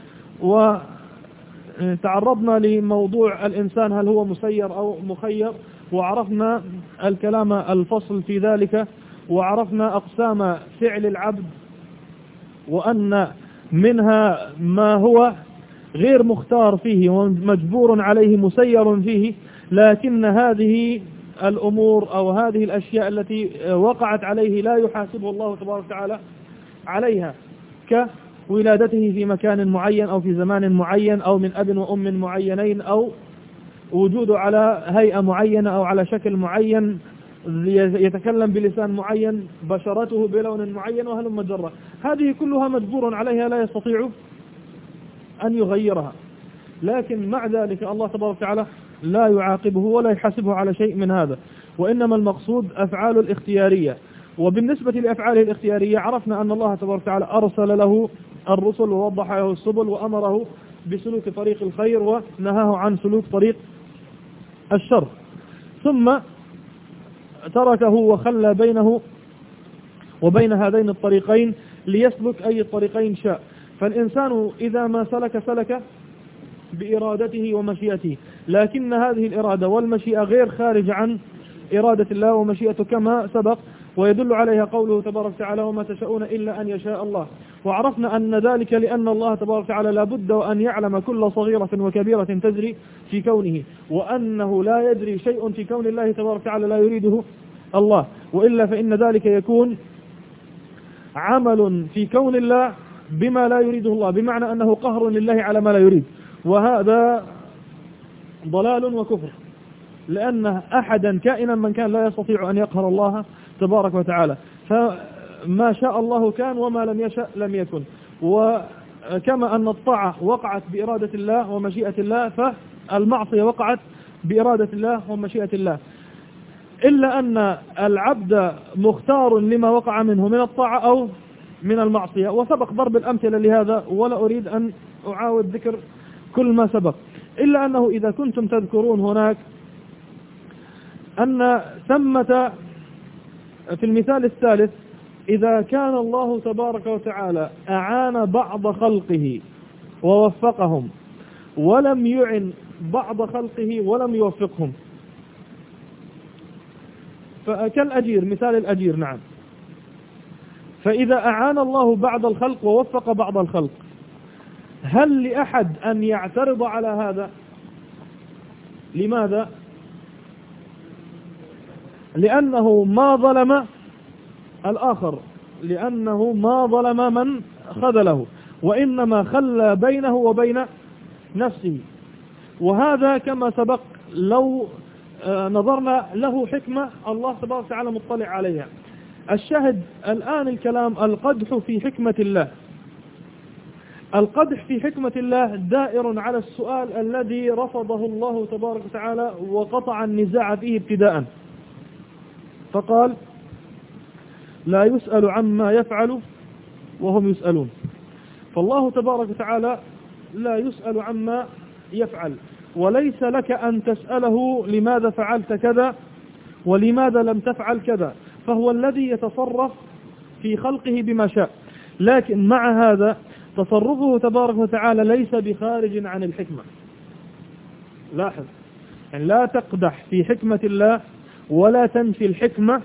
وتعرضنا لموضوع الإنسان هل هو مسير أو مخير، وعرفنا الكلام الفصل في ذلك، وعرفنا أقسام فعل العبد، وأن منها ما هو غير مختار فيه ومجبور عليه مسير فيه، لكن هذه الأمور أو هذه الأشياء التي وقعت عليه لا يحاسبه الله تبارك وتعالى عليها، كولادته في مكان معين أو في زمان معين أو من أب وأم معينين أو وجوده على هيئة معينة أو على شكل معين، يتكلم بلسان معين، بشرته بلون معين، وهلم مجرة. هذه كلها مجبور عليها لا يستطيع أن يغيرها، لكن مع ذلك الله تبارك وتعالى لا يعاقبه ولا يحاسبه على شيء من هذا، وإنما المقصود أفعال الاختيارية. وبالنسبة لأفعاله الاختيارية عرفنا أن الله تبارك وتعالى أرسل له الرسل ووضح له السبل وأمره بسلوك طريق الخير ونهاه عن سلوك طريق الشر، ثم تركه وخلى بينه وبين هذين الطريقين ليسلك أي الطريقين شاء. فالإنسان إذا ما سلك بإرادته ومشيئته، لكن هذه الإرادة والمشيئة غير خارج عن إرادة الله ومشيئته كما سبق، ويدل عليها قوله تبارك وتعالى وما تشاءون إلا أن يشاء الله. وعرفنا أن ذلك لأن الله تبارك وتعالى لابد أن يعلم كل صغيرة وكبيرة تجري في كونه، وأنه لا يجري شيء في كون الله تبارك وتعالى لا يريده الله، وإلا فإن ذلك يكون عمل في كون الله بما لا يريده الله، بمعنى أنه قهر لله على ما لا يريد، وهذا ضلال وكفر. لأن أحدا كائنا من كان لا يستطيع أن يقهر الله تبارك وتعالى، فما شاء الله كان وما لم يشأ لم يكن. وكما أن الطاعة وقعت بإرادة الله ومشيئة الله، فالمعصية وقعت بإرادة الله ومشيئة الله، إلا أن العبد مختار لما وقع منه من الطاعة أو من المعصية. وسبق ضرب الأمثلة لهذا ولا أريد أن أعاود ذكر كل ما سبق، إلا أنه إذا كنتم تذكرون هناك أن ثمة في المثال الثالث إذا كان الله تبارك وتعالى أعان بعض خلقه ووفقهم ولم يعن بعض خلقه ولم يوفقهم، فكالأجير، مثال الأجير. نعم، فإذا أعان الله بعض الخلق ووفق بعض الخلق، هل لأحد أن يعترض على هذا؟ لماذا؟ لأنه ما ظلم الآخر، لأنه ما ظلم من خذله، وإنما خلى بينه وبين نفسه. وهذا كما سبق لو نظرنا له حكمة الله تبارك وتعالى مطلع عليها. الشاهد الآن الكلام القدح في حكمة الله. القدح في حكمة الله دائر على السؤال الذي رفضه الله تبارك وتعالى وقطع النزاع فيه ابتداء، فقال لا يسأل عما يفعل وهم يسألون. فالله تبارك وتعالى لا يسأل عما يفعل، وليس لك أن تسأله لماذا فعلت كذا ولماذا لم تفعل كذا، فهو الذي يتصرف في خلقه بما شاء. لكن مع هذا تصرفه تبارك وتعالى ليس بخارج عن الحكمة. لاحظ، يعني لا تقدح في حكمة الله ولا تنفي الحكمة،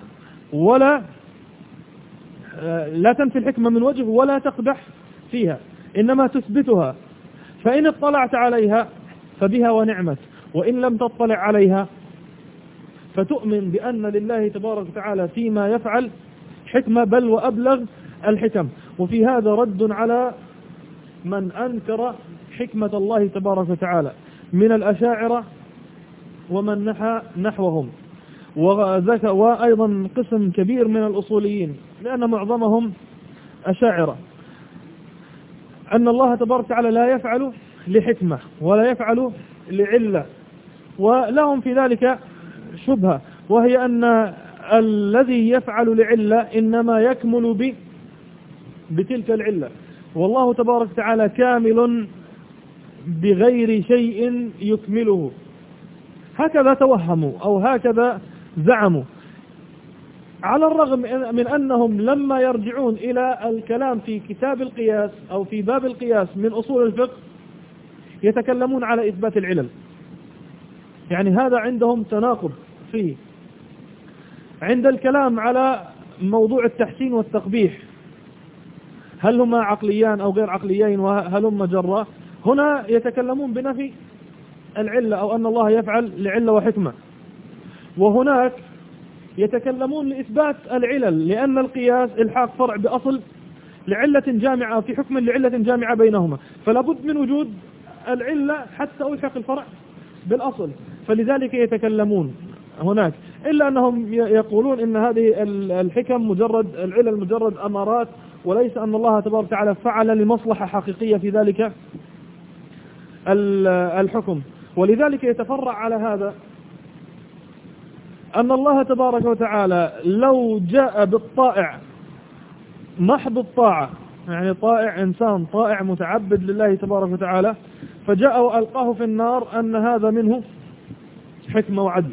لا تنفي الحكمة من وجه ولا تقدح فيها، إنما تثبتها. فإن اطلعت عليها فبها ونعمت، وإن لم تطلع عليها فتؤمن بأن لله تبارك وتعالى فيما يفعل حكمة، بل وأبلغ الحكم. وفي هذا رد على من أنكر حكمة الله تبارك وتعالى من الأشاعرة ومن نحى نحوهم، وأيضا قسم كبير من الأصوليين، لأن معظمهم أشاعرة، أن الله تبارك وتعالى لا يفعل لحكمة ولا يفعل لعلة. ولهم في ذلك شبهة، وهي أن الذي يفعل لعلة إنما يكمل بتلك العلة، والله تبارك وتعالى كامل بغير شيء يكمله. هكذا توهموا أو هكذا زعموا، على الرغم من أنهم لما يرجعون إلى الكلام في كتاب القياس أو في باب القياس من أصول الفقه يتكلمون على إثبات العلل. يعني هذا عندهم تناقض فيه. عند الكلام على موضوع التحسين والتقبيح، هل هما عقليان أو غير عقليين وهل هما جرى، هنا يتكلمون بنفي العلة أو أن الله يفعل لعلة وحكمة، وهناك يتكلمون لإثبات العلل، لأن القياس الحاق فرع بأصل لعلة جامعة في حكم لعلة جامعة بينهما، فلا بد من وجود العلة حتى ألحق الفرع بالأصل، فلذلك يتكلمون هناك. إلا أنهم يقولون إن هذه الحكم مجرد العلل مجرد أمارات، وليس أن الله تبارك وتعالى فعل لمصلحة حقيقية في ذلك الحكم. ولذلك يتفرع على هذا أن الله تبارك وتعالى لو جاء بالطائع محض الطاعة، يعني طائع إنسان طائع متعبد لله تبارك وتعالى، فجاء وألقاه في النار، أن هذا منه حكمة وعدل،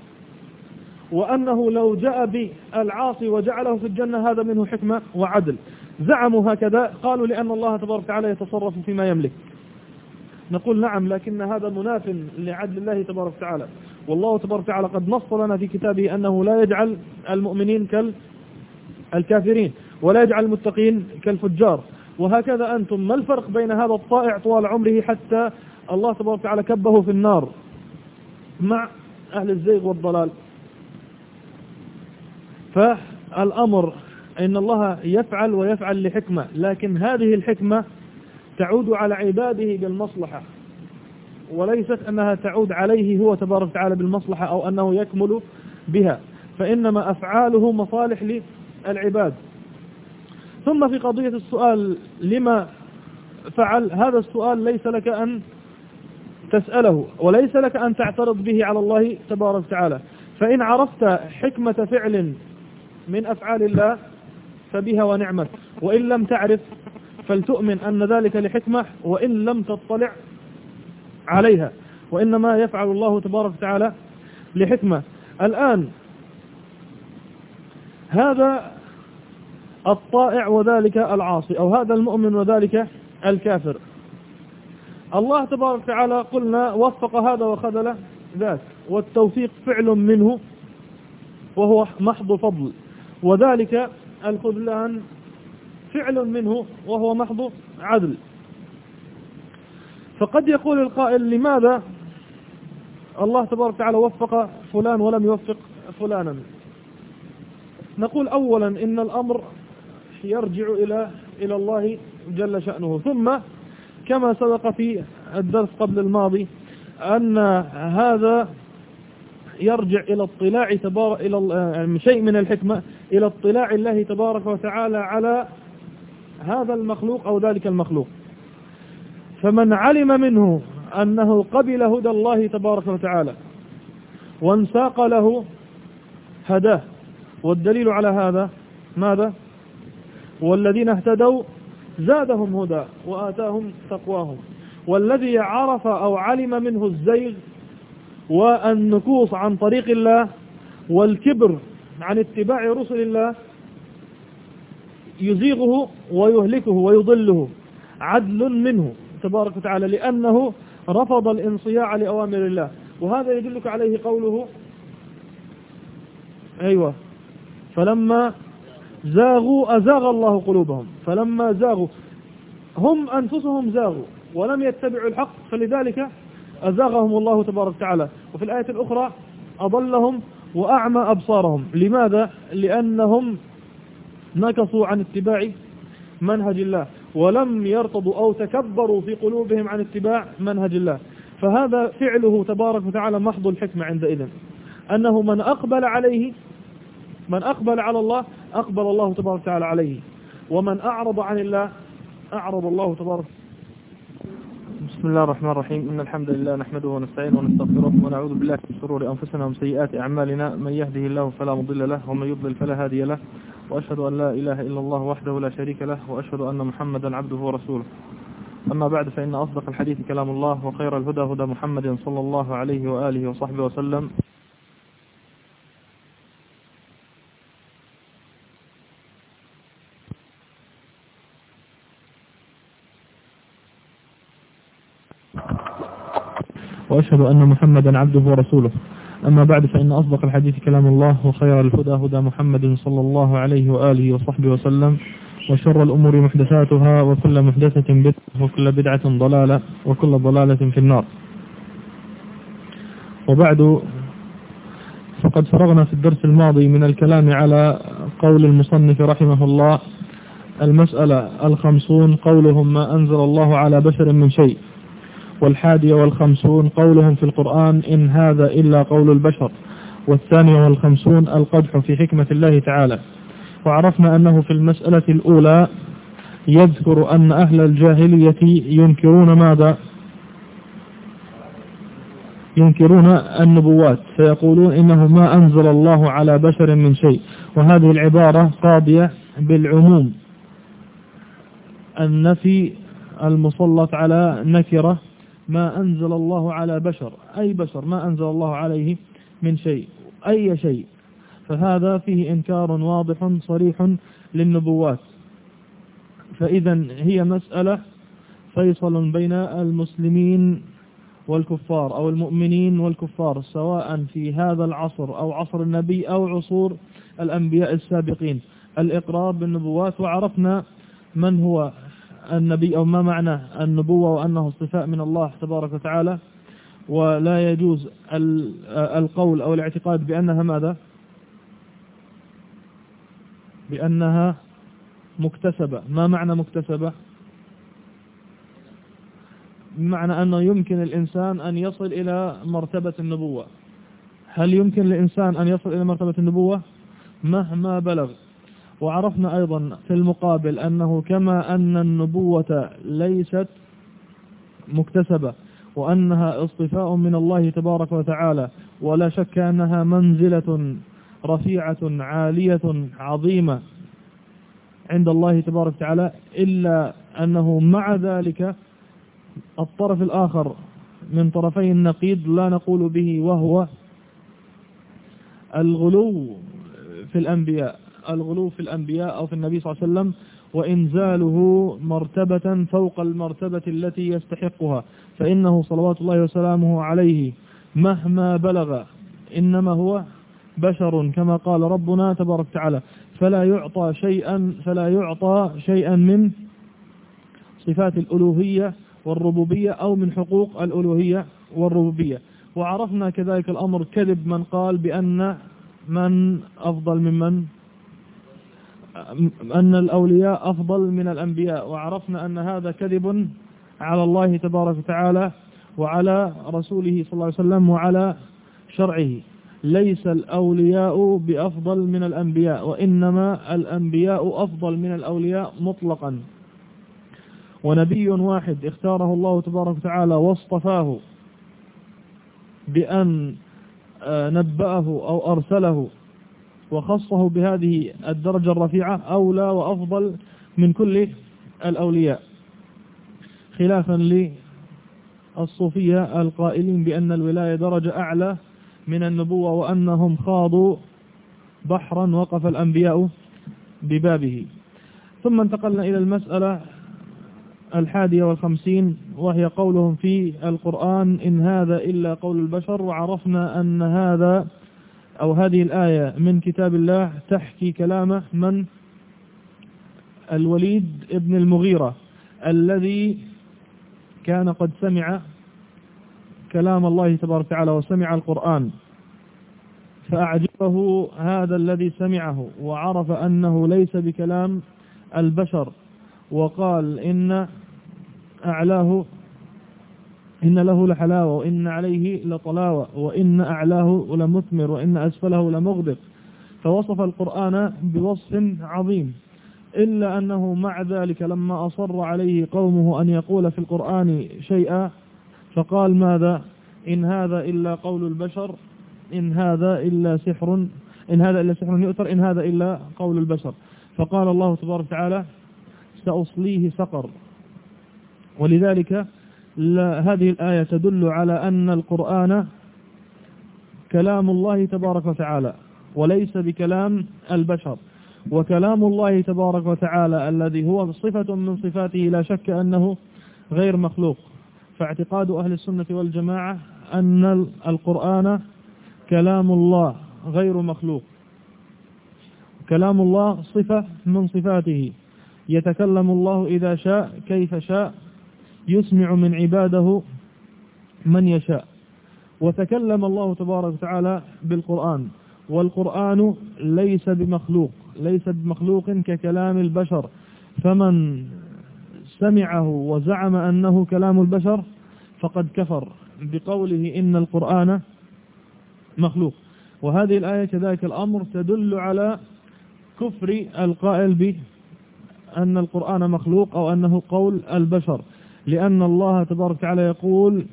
وأنه لو جاء بالعاصي وجعله في الجنة هذا منه حكمة وعدل. زعموا هكذا، قالوا لأن الله تبارك وتعالى يتصرف فيما يملك. نقول نعم، لكن هذا مناف لعدل الله تبارك وتعالى، والله تبارك وتعالى قد نص لنا في كتابه أنه لا يجعل المؤمنين كالكافرين ولا يجعل المتقين كالفجار. وهكذا أنتم، ما الفرق بين هذا الطائع طوال عمره حتى الله تبارك وتعالى كبه في النار مع أهل الزيغ والضلال؟ فالأمر إن الله يفعل ويفعل لحكمة، لكن هذه الحكمة تعود على عباده بالمصلحة، وليست أنها تعود عليه هو تبارك وتعالى بالمصلحة أو أنه يكمل بها، فإنما أفعاله مصالح للعباد. ثم في قضية السؤال لما فعل، هذا السؤال ليس لك أن تسأله وليس لك أن تعترض به على الله تبارك وتعالى، فإن عرفت حكمة فعل من أفعال الله فبها ونعمت، وإن لم تعرف فلتؤمن أن ذلك لحكمة وإن لم تطلع عليها، وإنما يفعل الله تبارك وتعالى لحكمة. الآن هذا الطائع وذلك العاصي، أو هذا المؤمن وذلك الكافر، الله تبارك وتعالى قلنا وفق هذا وخذل ذاك، والتوفيق فعل منه وهو محض فضل، وذلك الخذلان فعل منه وهو محض عدل. فقد يقول القائل لماذا الله تبارك وتعالى وفق فلان ولم يوفق فلانا؟ نقول أولا إن الأمر يرجع إلى الله جل شأنه، ثم كما سبق في الدرس قبل الماضي أن هذا يرجع إلى اطلاع إلى شيء من الحكمة، إلى اطلاع الله تبارك وتعالى على هذا المخلوق أو ذلك المخلوق، فمن علم منه أنه قبل هدى الله تبارك وتعالى وانساق له هداه، والدليل على هذا ماذا؟ والذين اهتدوا زادهم هدى وآتاهم تقواهم. والذي عرف أو علم منه الزيغ والنكوص عن طريق الله والكبر عن اتباع رسل الله يزيغه ويهلكه ويضله عدل منه تبارك وتعالى، لأنه رفض الانصياع لأوامر الله. وهذا يدلك عليه قوله أيوة فلما زاغوا أزاغ الله قلوبهم، فلما زاغوا هم أنفسهم زاغوا ولم يتبعوا الحق فلذلك أزاغهم الله تبارك وتعالى. وفي الآية الأخرى أضلهم وأعمى أبصارهم. لماذا؟ لأنهم نكصوا عن اتباع منهج الله ولم يرتضوا أو تكبروا في قلوبهم عن اتباع منهج الله. فهذا فعله تبارك وتعالى محض الحكمة عندئذ، أنه من أقبل على الله أقبل الله تبارك وتعالى عليه، ومن أعرض عن الله أعرض الله تبارك. بسم الله الرحمن الرحيم. إن الحمد لله نحمده ونستعينه ونستغفره ونعوذ بالله من شرور أنفسنا ومن سيئات أعمالنا، من يهده الله فلا مضل له ومن يضلل فلا هادي له، وأشهد أن لا إله إلا الله وحده لا شريك له، وأشهد أن محمدا عبده ورسوله. أما بعد، فإن أصدق الحديث كلام الله، وخير الهدى هدى محمد صلى الله عليه وآله وصحبه وسلم. وأشهد أن محمدا عبده ورسوله. أما بعد، فإن أصدق الحديث كلام الله، وخير الهدى هدى محمد صلى الله عليه وآله وصحبه وسلم، وشر الأمور محدثاتها، وكل محدثة بدعة، وكل بدعة ضلالة، وكل ضلالة في النار. وبعد، فقد فرغنا في الدرس الماضي من الكلام على قول المصنف رحمه الله المسألة 50 قولهم ما أنزل الله على بشر من شيء، 51 قولهم في القرآن إن هذا إلا قول البشر، 52 القدح في حكمة الله تعالى. وعرفنا أنه في المسألة الأولى يذكر أن أهل الجاهلية ينكرون ماذا؟ ينكرون النبوات، فيقولون إنه ما أنزل الله على بشر من شيء، وهذه العبارة قاضية بالعموم، النفي المسلط على نكرة، ما أنزل الله على بشر، أي بشر ما أنزل الله عليه من شيء، أي شيء، فهذا فيه إنكار واضح صريح للنبوات. فإذا هي مسألة فيصل بين المسلمين والكفار، أو المؤمنين والكفار، سواء في هذا العصر أو عصر النبي أو عصور الأنبياء السابقين، الإقرار بالنبوات. وعرفنا من هو النبي أو ما معنى النبوة، وأنه اصطفاء من الله تبارك وتعالى، ولا يجوز القول أو الاعتقاد بأنها ماذا؟ بأنها مكتسبة. ما معنى مكتسبة؟ بمعنى أنه يمكن الإنسان أن يصل إلى مرتبة النبوة. هل يمكن للإنسان أن يصل إلى مرتبة النبوة مهما بلغ؟ وعرفنا أيضا في المقابل أنه كما أن النبوة ليست مكتسبة وأنها اصطفاء من الله تبارك وتعالى، ولا شك أنها منزلة رفيعة عالية عظيمة عند الله تبارك وتعالى، إلا أنه مع ذلك الطرف الآخر من طرفي النقيض لا نقول به، وهو الغلو في الأنبياء، الغلو في الأنبياء أو في النبي صلى الله عليه وسلم، وإنزاله مرتبة فوق المرتبة التي يستحقها. فإنه صلوات الله وسلامه عليه مهما بلغ إنما هو بشر كما قال ربنا تبارك وتعالى، فلا يعطى شيئا من صفات الألوهية والربوبية أو من حقوق الألوهية والربوبية. وعرفنا كذلك الأمر كذب من قال بأن من أفضل ممن، أن الأولياء أفضل من الأنبياء، وعرفنا أن هذا كذب على الله تبارك وتعالى وعلى رسوله صلى الله عليه وسلم وعلى شرعه. ليس الأولياء بأفضل من الأنبياء، وإنما الأنبياء أفضل من الأولياء مطلقا. ونبي واحد اختاره الله تبارك وتعالى واصطفاه بأن نبأه أو أرسله وخصه بهذه الدرجة الرفيعة أولى وأفضل من كل الأولياء، خلافا للصوفية القائلين بأن الولاية درجة أعلى من النبوة، وأنهم خاضوا بحرا وقف الأنبياء ببابه. ثم انتقلنا إلى المسألة 51، وهي قولهم في القرآن إن هذا إلا قول البشر. وعرفنا أن هذا أو هذه الآية من كتاب الله تحكي كلام من؟ الوليد ابن المغيرة، الذي كان قد سمع كلام الله تبارك وتعالى وسمع القرآن، فأعجبه هذا الذي سمعه وعرف أنه ليس بكلام البشر، وقال إن أعلاه إن له لحلاوة وإن عليه لطلاوة وإن أعلاه لمثمر وإن أسفله لمغدق، فوصف القرآن بوصف عظيم. إلا أنه مع ذلك لما أصر عليه قومه أن يقول في القرآن شيئا فقال ماذا؟ إن هذا إلا قول البشر، إن هذا إلا سحر يؤثر، إن هذا إلا قول البشر. فقال الله تبارك وتعالى سأصليه سقر. ولذلك هذه الآية تدل على أن القرآن كلام الله تبارك وتعالى وليس بكلام البشر، وكلام الله تبارك وتعالى الذي هو صفة من صفاته لا شك أنه غير مخلوق. فاعتقاد أهل السنة والجماعة أن القرآن كلام الله غير مخلوق، كلام الله صفة من صفاته، يتكلم الله إذا شاء كيف شاء، يسمع من عباده من يشاء. وتكلم الله تبارك وتعالى بالقرآن، والقرآن ليس بمخلوق ككلام البشر، فمن سمعه وزعم أنه كلام البشر فقد كفر بقوله إن القرآن مخلوق. وهذه الآية كذلك الأمر تدل على كفر القائل بأن القرآن مخلوق أو أنه قول البشر، لأن الله تبارك وتعالى يقول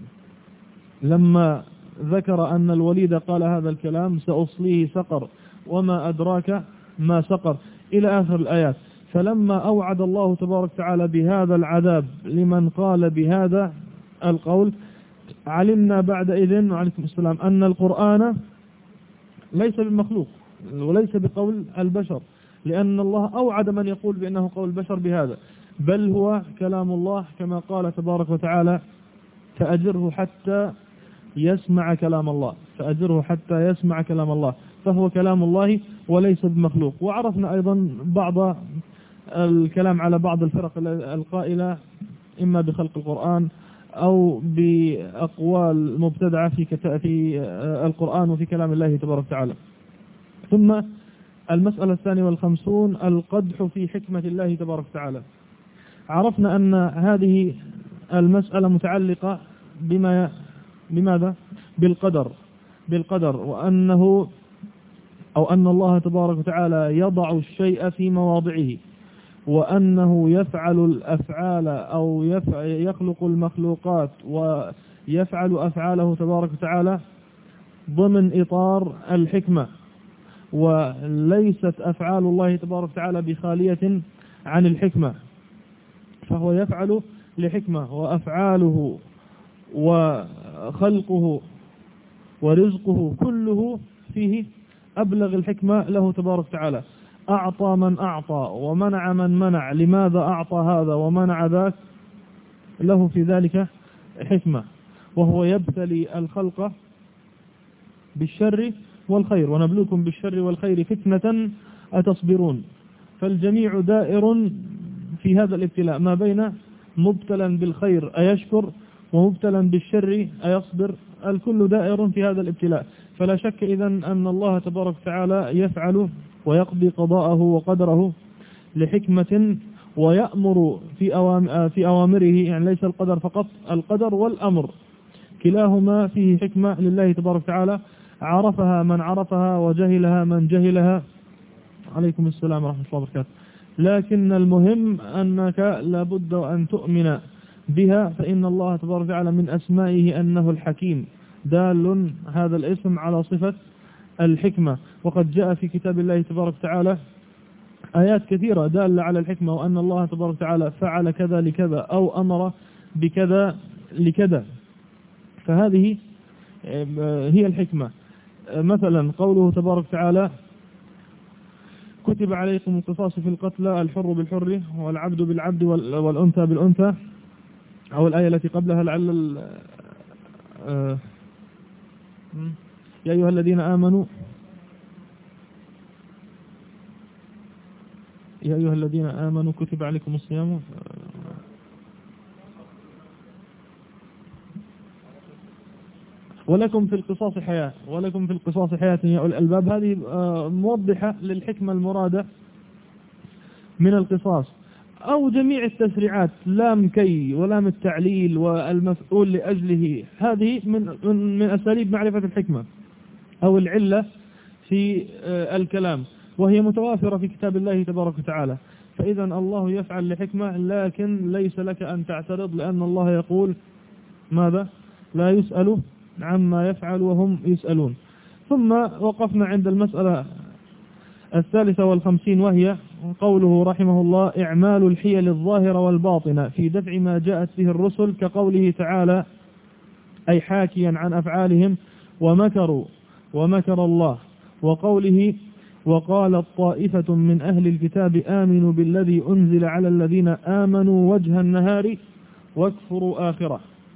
لما ذكر أن الوليد قال هذا الكلام سأصليه سقر وما أدراك ما سقر إلى آخر الآيات. فلما أوعد الله تبارك وتعالى بهذا العذاب لمن قال بهذا القول، علمنا بعد إذن وعليكم السلام أن القرآن ليس بمخلوق وليس بقول البشر، لأن الله أوعد من يقول بأنه قول البشر بهذا، بل هو كلام الله كما قال تبارك وتعالى فأجره حتى يسمع كلام الله، فأجره حتى يسمع كلام الله، فهو كلام الله وليس بمخلوق. وعرفنا أيضا بعض الكلام على بعض الفرق القائلة إما بخلق القرآن أو بأقوال مبتدعة في القرآن وفي كلام الله تبارك وتعالى. ثم المسألة 52 القدح في حكمة الله تبارك وتعالى. عرفنا أن هذه المسألة متعلقة بماذا؟ بالقدر وأنه أو أن الله تبارك وتعالى يضع الشيء في مواضعه، وأنه يفعل الأفعال أو يخلق المخلوقات ويفعل أفعاله تبارك وتعالى ضمن إطار الحكمة، وليست أفعال الله تبارك وتعالى بخالية عن الحكمة، فهو يفعل لحكمة، وأفعاله وخلقه ورزقه كله فيه أبلغ الحكمة له تبارك وتعالى. أعطى من أعطى ومنع من منع، لماذا أعطى هذا ومنع ذاك؟ له في ذلك حكمة. وهو يبتلي الخلق بالشر والخير، ونبلوكم بالشر والخير فتنة أتصبرون. فالجميع دائر في هذا الابتلاء، ما بين مبتلا بالخير أيشكر ومبتلا بالشر أيصبر، الكل دائر في هذا الابتلاء. فلا شك إذن أن الله تبارك وتعالى يفعل ويقضي قضاءه وقدره لحكمة، ويأمر في أوامره، يعني ليس القدر فقط، القدر والأمر كلاهما فيه حكمة لله تبارك وتعالى، عرفها من عرفها وجهلها من جهلها. عليكم السلام ورحمة الله وبركاته. لكن المهم أنك لابد أن تؤمن بها، فإن الله تبارك وتعالى من أسمائه أنه الحكيم، دال هذا الاسم على صفة الحكمة. وقد جاء في كتاب الله تبارك وتعالى آيات كثيرة دالة على الحكمة، وأن الله تبارك وتعالى فعل كذا لكذا أو أمر بكذا لكذا، فهذه هي الحكمة. مثلا قوله تبارك وتعالى كتب عليكم القصاص في القتلى، الحر بالحر والعبد بالعبد والأنثى بالأنثى، أو الآية التي قبلها لعل يا أيها الذين آمنوا كتب عليكم الصيام ولكم في القصاص حياة يا أولي الألباب. هذه موضحة للحكمة المرادة من القصاص، أو جميع التشريعات، لام كي ولام التعليل والمفعول لأجله، هذه من أساليب معرفة الحكمة أو العلة في الكلام، وهي متوافرة في كتاب الله تبارك وتعالى. فإذا الله يفعل لحكمة، لكن ليس لك أن تعترض، لأن الله يقول ماذا؟ لا يسأل عما يفعل وهم يسألون. ثم وقفنا عند المسألة 53، وهي قوله رحمه الله إعمال الحيل الظاهرة والباطنة في دفع ما جاءت به الرسل، كقوله تعالى أي حاكيا عن أفعالهم ومكروا ومكر الله، وقوله وقالت طائفة من أهل الكتاب آمنوا بالذي أنزل على الذين آمنوا وجه النهار واكفروا آخره.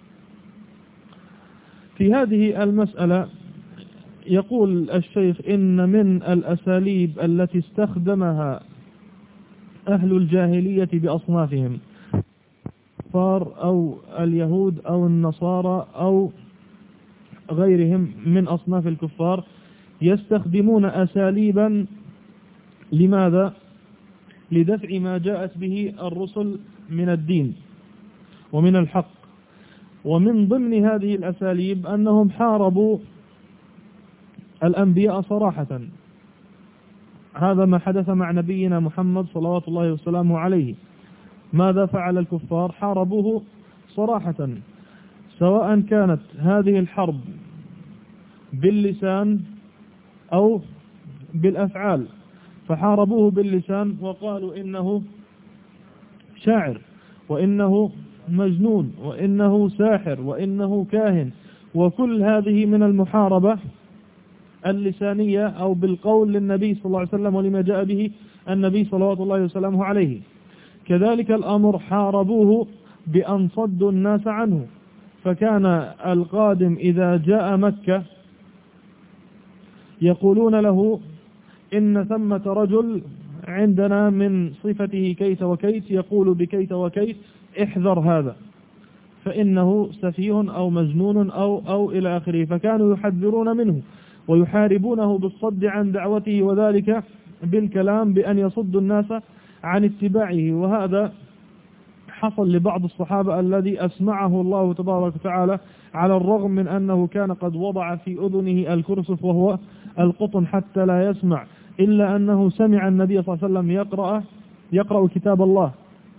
في هذه المسألة يقول الشيخ إن من الأساليب التي استخدمها أهل الجاهلية بأصنافهم، الكفار أو اليهود أو النصارى أو غيرهم من أصناف الكفار، يستخدمون أساليبا لماذا؟ لدفع ما جاءت به الرسل من الدين ومن الحق. ومن ضمن هذه الأساليب أنهم حاربوا الأنبياء صراحة. هذا ما حدث مع نبينا محمد صلوات الله وسلامه عليه. ماذا فعل الكفار؟ حاربوه صراحة، سواء كانت هذه الحرب باللسان أو بالأفعال. فحاربوه باللسان وقالوا إنه شاعر، وإنه مجنون، وإنه ساحر، وإنه كاهن، وكل هذه من المحاربة اللسانية أو بالقول للنبي صلى الله عليه وسلم ولما جاء به النبي صلوات الله وسلامه عليه. كذلك الأمر حاربوه بأن صدوا الناس عنه، فكان القادم إذا جاء مكة يقولون له إن ثمة رجل عندنا من صفته كيت وكيت، يقول بكيت وكيت، احذر هذا فإنه سفيه أو مجنون أو إلى آخره. فكانوا يحذرون منه ويحاربونه بالصد عن دعوته، وذلك بالكلام بأن يصد الناس عن اتباعه. وهذا حصل لبعض الصحابة الذي أسمعه الله تبارك وتعالى على الرغم من أنه كان قد وضع في أذنه الكرسف وهو القطن حتى لا يسمع، إلا أنه سمع النبي صلى الله عليه وسلم يقرأ كتاب الله،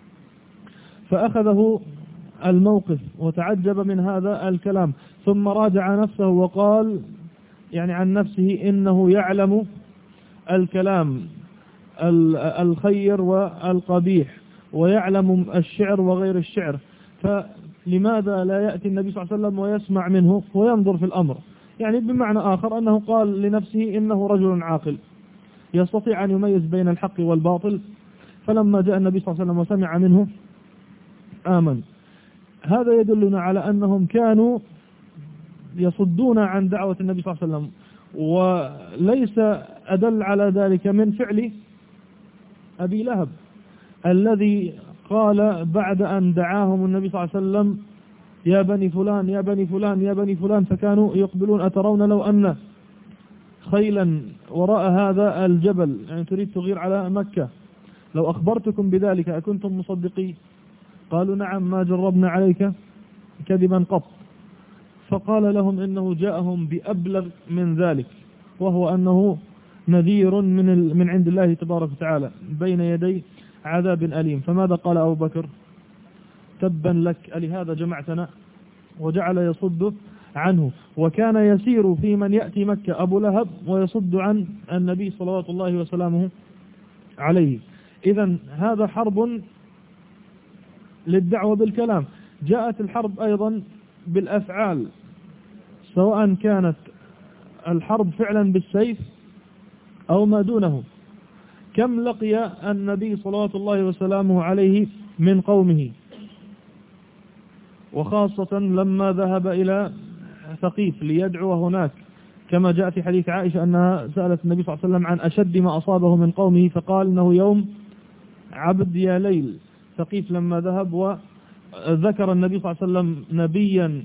فأخذه الموقف وتعجب من هذا الكلام، ثم راجع نفسه وقال يعني عن نفسه إنه يعلم الكلام الخير والقبيح ويعلم الشعر وغير الشعر، فلماذا لا يأتي النبي صلى الله عليه وسلم ويسمع منه وينظر في الأمر؟ يعني بمعنى آخر أنه قال لنفسه إنه رجل عاقل يستطيع أن يميز بين الحق والباطل، فلما جاء النبي صلى الله عليه وسلم وسمع منه آمن. هذا يدلنا على أنهم كانوا يصدون عن دعوة النبي صلى الله عليه وسلم، وليس أدل على ذلك من فعل أبي لهب الذي قال بعد أن دعاهم النبي صلى الله عليه وسلم يا بني فلان يا بني فلان يا بني فلان، فكانوا يقبلون أترون لو أن خيلا وراء هذا الجبل، يعني تريد تغير على مكة، لو أخبرتكم بذلك أكنتم مصدقين؟ قالوا نعم ما جربنا عليك كذبا قط. فقال لهم إنه جاءهم بأبلغ من ذلك، وهو أنه نذير من عند الله تبارك وتعالى بين يدي عذاب أليم. فماذا قال أبو بكر؟ تبا لك ألهذا جمعتنا؟ وجعل يصد عنه، وكان يسير في من يأتي مكة أبو لهب ويصد عن النبي صلوات الله وسلامه عليه. إذن هذا حرب للدعوة بالكلام. جاءت الحرب أيضا بالأفعال، سواء كانت الحرب فعلا بالسيف أو ما دونه. كم لقي النبي صلوات الله وسلامه عليه من قومه، وخاصة لما ذهب إلى ثقيف ليدعو هناك، كما جاء في حديث عائشة أنها سألت النبي صلى الله عليه وسلم عن أشد ما أصابه من قومه، فقال إنه يوم عبد يا ليل. ثقيف لما ذهب وذكر النبي صلى الله عليه وسلم نبيا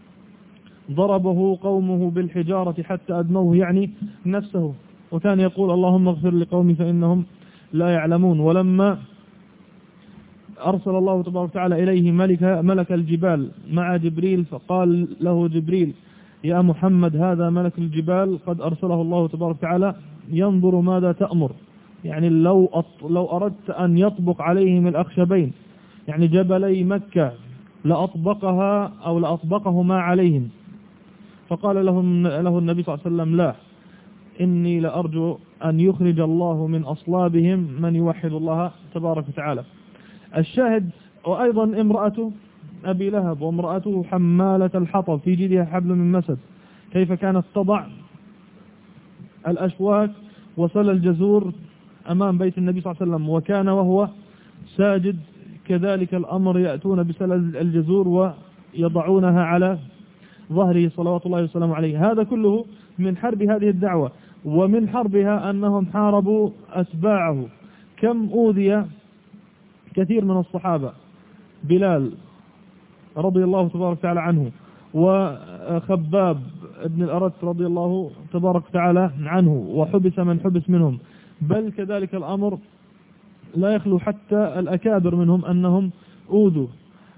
ضربه قومه بالحجارة حتى أدموه، يعني نفسه، وكان يقول اللهم اغفر لقومي فإنهم لا يعلمون. ولما أرسل الله تبارك وتعالى إليه ملك الجبال مع جبريل، فقال له جبريل يا محمد هذا ملك الجبال قد أرسله الله تبارك وتعالى ينظر ماذا تأمر، يعني لو أردت أن يطبق عليهم الأخشبين، يعني جبلي مكة، لأطبقها أو لأطبقهما عليهم. فقال له النبي صلى الله عليه وسلم لا، إني لأرجو أن يخرج الله من أصلابهم من يوحد الله تبارك وتعالى. الشاهد، وأيضا امرأة أبي لهب وامرأته حمالة الحطب في جيدها حبل من مسد، كيف كانت تضع الأشواك وصل الجزور أمام بيت النبي صلى الله عليه وسلم، وكان وهو ساجد كذلك الأمر يأتون بسلل الجزور ويضعونها على ظهره صلوات الله وسلامه عليه. هذا كله من حرب هذه الدعوة، ومن حربها أنهم حاربوا أتباعه. كم أوذي كثير من الصحابة، بلال رضي الله تبارك وتعالى عنه، وخباب ابن الأرت رضي الله تبارك وتعالى عنه، وحبس من حبس منهم، بل كذلك الأمر لا يخلو حتى الأكابر منهم أنهم أوذوا.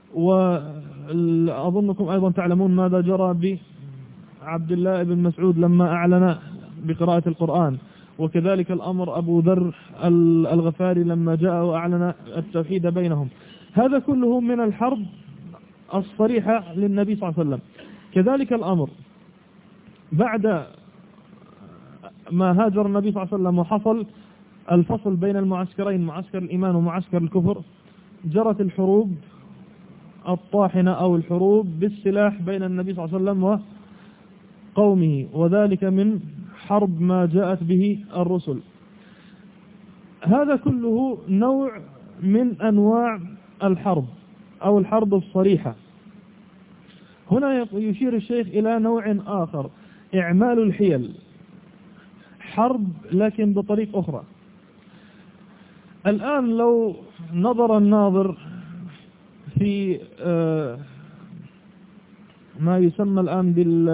وأظنكم أيضا تعلمون ماذا جرى بعبد الله بن مسعود لما أعلن بقراءة القرآن، وكذلك الأمر أبو ذر الغفاري لما جاء وأعلن التوحيد بينهم. هذا كله من الحرب الصريحة للنبي صلى الله عليه وسلم. كذلك الأمر بعد ما هاجر النبي صلى الله عليه وسلم وحصل الفصل بين المعسكرين، معسكر الإيمان ومعسكر الكفر، جرت الحروب الطاحنة أو الحروب بالسلاح بين النبي صلى الله عليه وسلم وقومه، وذلك من حرب ما جاءت به الرسل. هذا كله نوع من أنواع الحرب أو الحرب الصريحة. هنا يشير الشيخ إلى نوع آخر، إعمال الحيل، حرب لكن بطريق أخرى. الآن لو نظر الناظر في ما يسمى الآن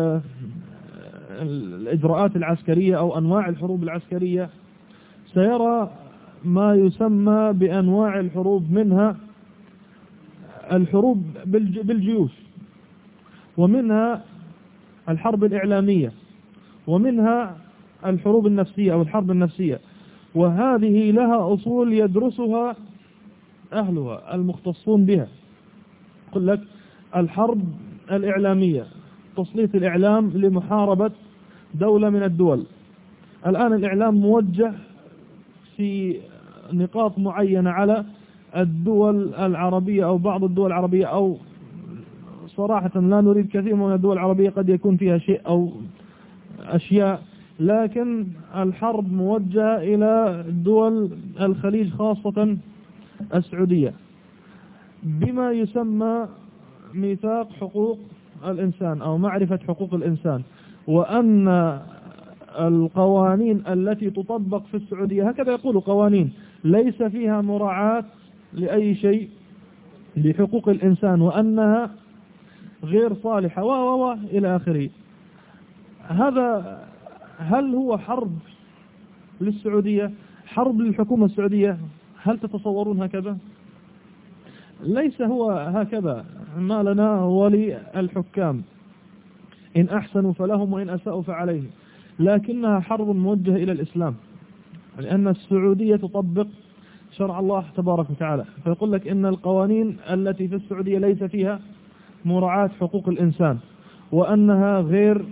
بالإجراءات العسكرية أو أنواع الحروب العسكرية، سيرى ما يسمى بأنواع الحروب، منها الحروب بالجيوش، ومنها الحرب الإعلامية، ومنها الحروب النفسية أو الحرب النفسية، وهذه لها أصول يدرسها أهلها المختصون بها. يقول لك الحرب الإعلامية، تسليط الإعلام لمحاربة دولة من الدول. الآن الإعلام موجه في نقاط معينة على الدول العربية أو بعض الدول العربية، أو صراحة لا نريد كثير من الدول العربية قد يكون فيها شيء أو أشياء، لكن الحرب موجهة إلى دول الخليج خاصة السعودية بما يسمى ميثاق حقوق الإنسان أو معرفة حقوق الإنسان، وأن القوانين التي تطبق في السعودية هكذا يقولوا قوانين ليس فيها مراعاة لأي شيء لحقوق الإنسان، وأنها غير صالحة إلى آخره. هذا هل هو حرب للسعودية، حرب للحكومة السعودية؟ هل تتصورون هكذا؟ ليس هو هكذا. ما لنا وللحكام إن أحسنوا فلهم وإن أساءوا فعليهم، لكنها حرب موجهة إلى الإسلام، لأن السعودية تطبق شرع الله تبارك وتعالى. فيقول لك إن القوانين التي في السعودية ليس فيها مراعاة حقوق الإنسان، وأنها غير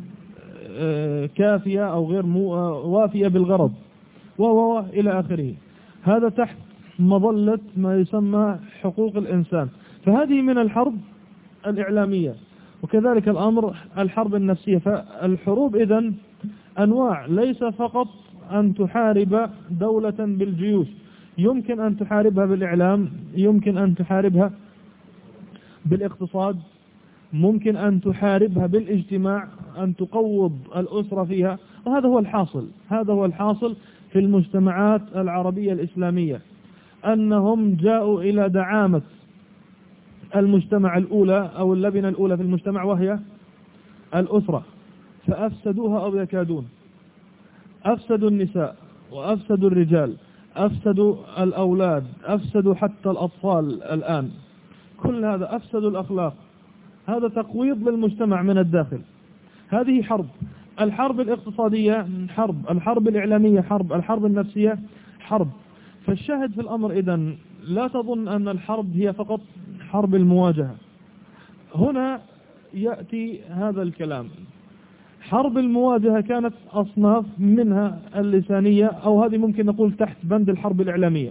كافية أو غير وافية بالغرض إلى آخره. هذا تحت مظلة ما يسمى حقوق الإنسان. فهذه من الحرب الإعلامية. وكذلك الأمر الحرب النفسية. فالحروب إذن أنواع، ليس فقط أن تحارب دولة بالجيوش، يمكن أن تحاربها بالإعلام، يمكن أن تحاربها بالاقتصاد، ممكن أن تحاربها بالاجتماع، أن تقوض الأسرة فيها. وهذا هو الحاصل، هذا هو الحاصل في المجتمعات العربية الإسلامية، أنهم جاءوا إلى دعامة المجتمع الأولى أو اللبنة الأولى في المجتمع، وهي الأسرة، فأفسدوها أو يكادون. أفسدوا النساء وأفسدوا الرجال، أفسدوا الأولاد، أفسدوا حتى الأطفال الآن، كل هذا أفسدوا الأخلاق. هذا تقويض للمجتمع من الداخل. هذه حرب. الحرب الاقتصادية حرب، الحرب الإعلامية حرب، الحرب النفسية حرب. فالشاهد في الأمر إذن لا تظن أن الحرب هي فقط حرب المواجهة. هنا يأتي هذا الكلام. حرب المواجهة كانت أصناف، منها اللسانية، أو هذه ممكن نقول تحت بند الحرب الإعلامية،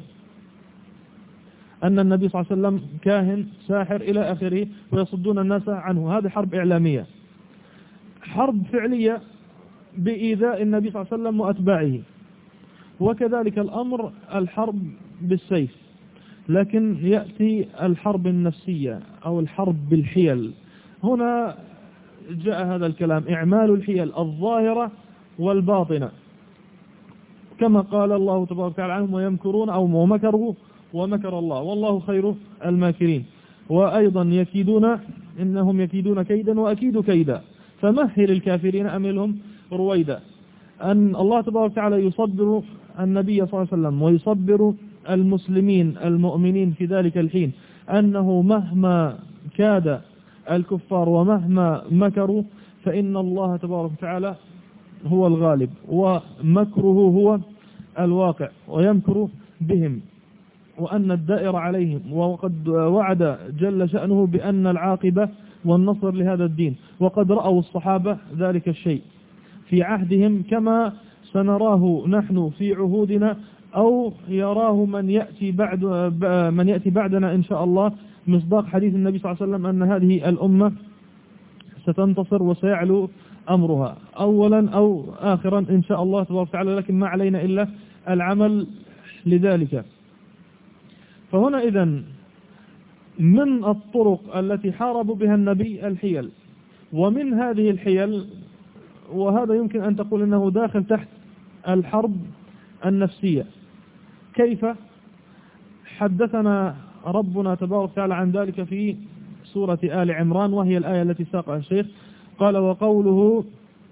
أن النبي صلى الله عليه وسلم كاهن ساحر إلى آخره ويصدون الناس عنه، هذه حرب إعلامية. حرب فعلية بإيذاء النبي صلى الله عليه وسلم وأتباعه، وكذلك الأمر الحرب بالسيف. لكن يأتي الحرب النفسية أو الحرب بالحيل. هنا جاء هذا الكلام، إعمال الحيل الظاهرة والباطنة، كما قال الله تبارك وتعالى عنهم ويمكرون أو مكروا ومكر الله والله خير الماكرين. وأيضا يكيدون، إنهم يكيدون كيدا وأكيد كيدا فمهل الكافرين أملهم رويدا. أن الله تبارك وتعالى يصبر النبي صلى الله عليه وسلم ويصبر المسلمين المؤمنين في ذلك الحين، أنه مهما كاد الكفار ومهما مكروا فإن الله تبارك وتعالى هو الغالب، ومكره هو الواقع، ويمكر بهم، وأن الدائر عليهم. وقد وعد جل شأنه بأن العاقبة والنصر لهذا الدين، وقد رأوا الصحابة ذلك الشيء في عهدهم، كما سنراه نحن في عهودنا، أو يراه من يأتي بعدنا إن شاء الله، مصداق حديث النبي صلى الله عليه وسلم أن هذه الأمة ستنتصر وسيعلو أمرها أولا أو آخرا إن شاء الله تبارك وتعالى، لكن ما علينا إلا العمل لذلك. فهنا إذن من الطرق التي حاربوا بها النبي الحيل، ومن هذه الحيل، وهذا يمكن أن تقول أنه داخل تحت الحرب النفسية. كيف؟ حدثنا ربنا تبارك وتعالى عن ذلك في سورة آل عمران، وهي الآية التي ساقها الشيخ. قال وقوله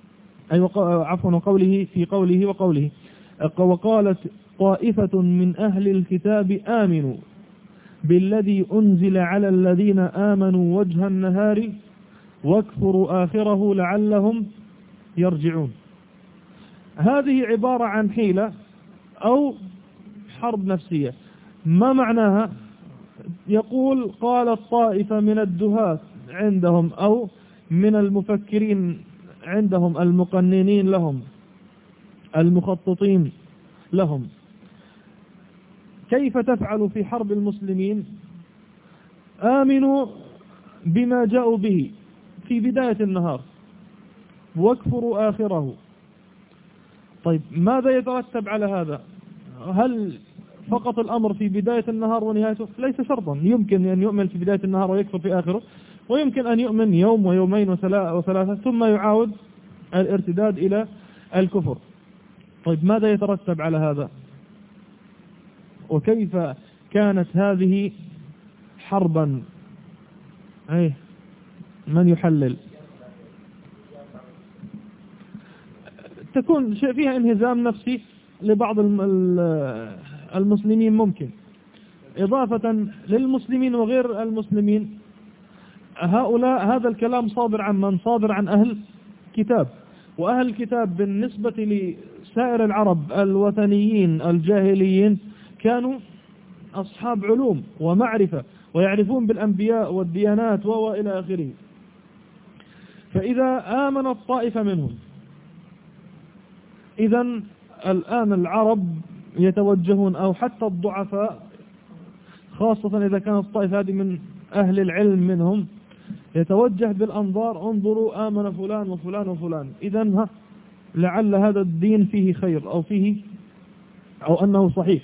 وقوله في قوله وقالت طائفة من أهل الكتاب آمنوا بالذي أنزل على الذين آمنوا وجه النهار واكفروا آخره لعلهم يرجعون. هذه عبارة عن حيلة أو حرب نفسية. ما معناها؟ يقول قال الطائفة من الدهاة عندهم أو من المفكرين عندهم، المقننين لهم، المخططين لهم: كيف تفعل في حرب المسلمين؟ آمنوا بما جاءوا به في بداية النهار واكفروا آخره. طيب ماذا يترتب على هذا؟ هل فقط الأمر في بداية النهار ونهايته؟ ليس شرطا، يمكن أن يؤمن في بداية النهار ويكفر في آخره، ويمكن أن يؤمن يوم ويومين وثلاثة ثم يعاود الارتداد إلى الكفر. طيب ماذا يترتب على هذا؟ وكيف كانت هذه حربا؟ من يحلل؟ تكون فيها انهزام نفسي لبعض المسلمين ممكن، إضافة للمسلمين وغير المسلمين. هؤلاء هذا الكلام صادر عن من؟ صادر عن أهل كتاب، وأهل الكتاب بالنسبة لسائر العرب الوثنيين الجاهليين كانوا أصحاب علوم ومعرفة ويعرفون بالأنبياء والديانات وإلى آخره. فإذا آمن الطائفة منهم، إذن الآن العرب يتوجهون، أو حتى الضعفاء خاصة إذا كانت الطائفة هذه من أهل العلم منهم، يتوجه بالأنظار: انظروا آمن فلان وفلان وفلان، إذن لعل هذا الدين فيه خير أو أنه صحيح.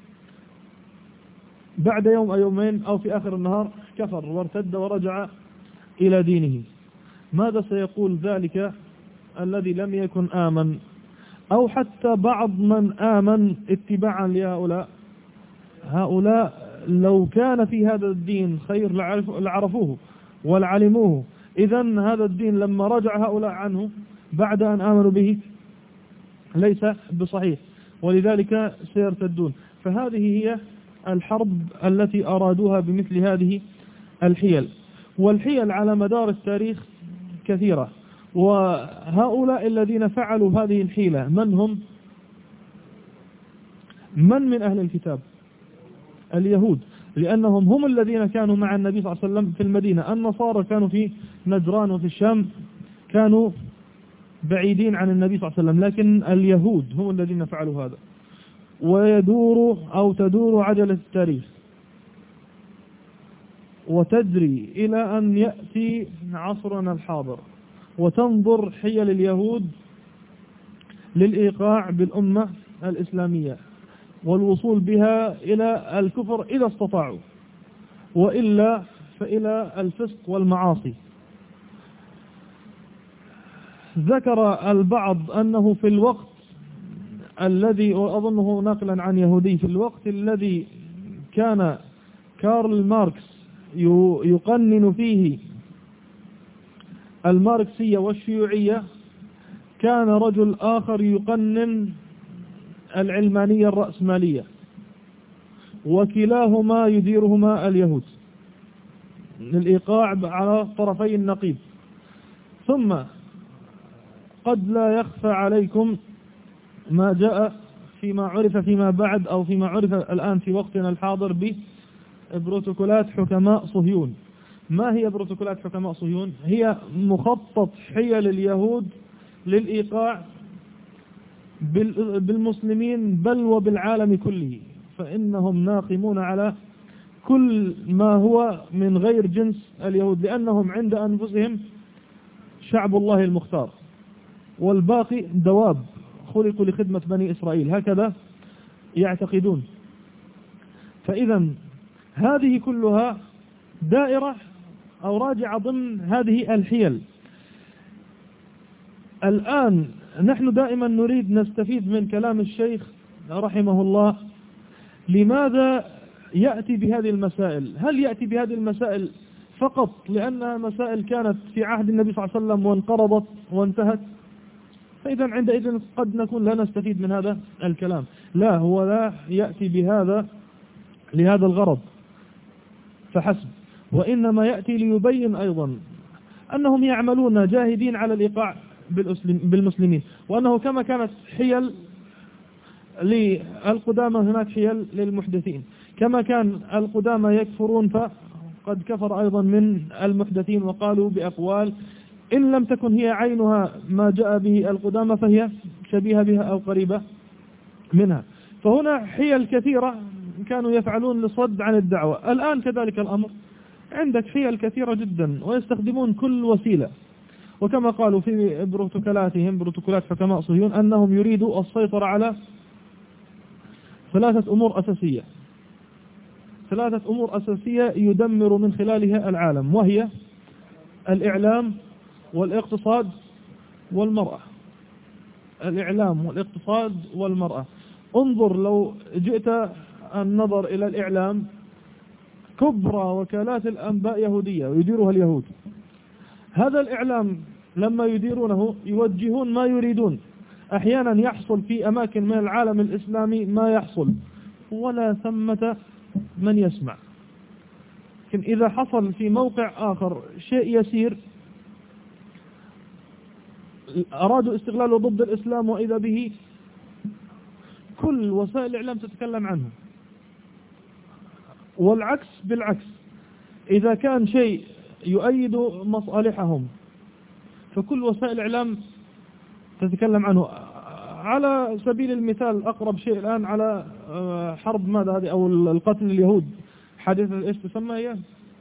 بعد يوم أو يومين أو في آخر النهار كفر وارتد ورجع إلى دينه. ماذا سيقول ذلك الذي لم يكن آمن، أو حتى بعض من آمن اتباعا لهؤلاء؟ هؤلاء لو كان في هذا الدين خير لعرفوه ولعلموه، إذن هذا الدين لما رجع هؤلاء عنه بعد أن آمنوا به ليس بصحيح، ولذلك سيرتدون. فهذه هي الحرب التي أرادوها بمثل هذه الحيل. والحيل على مدار التاريخ كثيرة، وهؤلاء الذين فعلوا هذه الحيلة من هم؟ من أهل الكتاب؟ اليهود، لأنهم هم الذين كانوا مع النبي صلى الله عليه وسلم في المدينة. النصارى كانوا في نجران وفي الشام، كانوا بعيدين عن النبي صلى الله عليه وسلم، لكن اليهود هم الذين فعلوا هذا. تدور عجلة التاريخ وتجري إلى أن يأتي عصرنا الحاضر، وتنظر حيل اليهود للإيقاع بالأمة الإسلامية والوصول بها إلى الكفر إذا استطاعوا، وإلا فإلى الفسق والمعاصي. ذكر البعض أنه في الوقت الذي، وأظنه نقلا عن يهودي، في الوقت الذي كان كارل ماركس يقنن فيه الماركسية والشيوعية، كان رجل آخر يقنن العلمانية الرأسمالية، وكلاهما يديرهما اليهود للإيقاع على طرفي النقيض. ثم قد لا يخفى عليكم ما جاء فيما عرف فيما بعد، أو فيما عرف الآن في وقتنا الحاضر ببروتوكولات حكماء صهيون. ما هي بروتوكولات حكماء صهيون؟ هي مخطط حيل اليهود للإيقاع بالمسلمين بل وبالعالم كله، فإنهم ناقمون على كل ما هو من غير جنس اليهود، لأنهم عند أنفسهم شعب الله المختار، والباقي دواب خلقوا لخدمة بني إسرائيل، هكذا يعتقدون. فإذا هذه كلها دائرة أو راجعة ضمن هذه الحيل. الآن نحن دائما نريد نستفيد من كلام الشيخ رحمه الله. لماذا يأتي بهذه المسائل؟ هل يأتي بهذه المسائل فقط لأنها مسائل كانت في عهد النبي صلى الله عليه وسلم وانقرضت وانتهت؟ فإذا عندئذ قد نكون لا نستفيد من هذا الكلام. لا، هو لا يأتي بهذا لهذا الغرض، فحسب، وإنما يأتي ليبين أيضا أنهم يعملون جاهدين على الإيقاع بالمسلمين، وأنه كما كانت حيل للقدامى هناك حيل للمحدثين، كما كان القدامى يكفرون فقد كفر أيضا من المحدثين وقالوا بأقوال إن لم تكن هي عينها ما جاء به القدامى فهي شبيهة بها أو قريبة منها. فهنا حيل كثيرة كانوا يفعلون لصد عن الدعوة. الآن كذلك الأمر، عندك حيل كثيرة جدا ويستخدمون كل وسيلة، وكما قالوا في بروتوكولات حكماء صهيون أنهم يريدوا السيطرة على ثلاثة أمور أساسية يدمر من خلالها العالم، وهي الإعلام والاقتصاد والمرأة. الإعلام والاقتصاد والمرأة. انظر لو جئت النظر إلى الإعلام، كبرى وكالات الأنباء يهودية ويديرها اليهود. هذا الإعلام لما يديرونه يوجهون ما يريدون، أحيانا يحصل في أماكن من العالم الإسلامي ما يحصل ولا ثمة من يسمع، لكن إذا حصل في موقع آخر شيء يسير أرادوا استغلاله ضد الإسلام وإذا به كل وسائل الإعلام تتكلم عنه. والعكس بالعكس، إذا كان شيء يؤيد مصالحهم فكل وسائل الإعلام تتكلم عنه. على سبيل المثال أقرب شيء الآن على حرب ماذا هذه أو القتل اليهود، حادثة إيش تسمى هي؟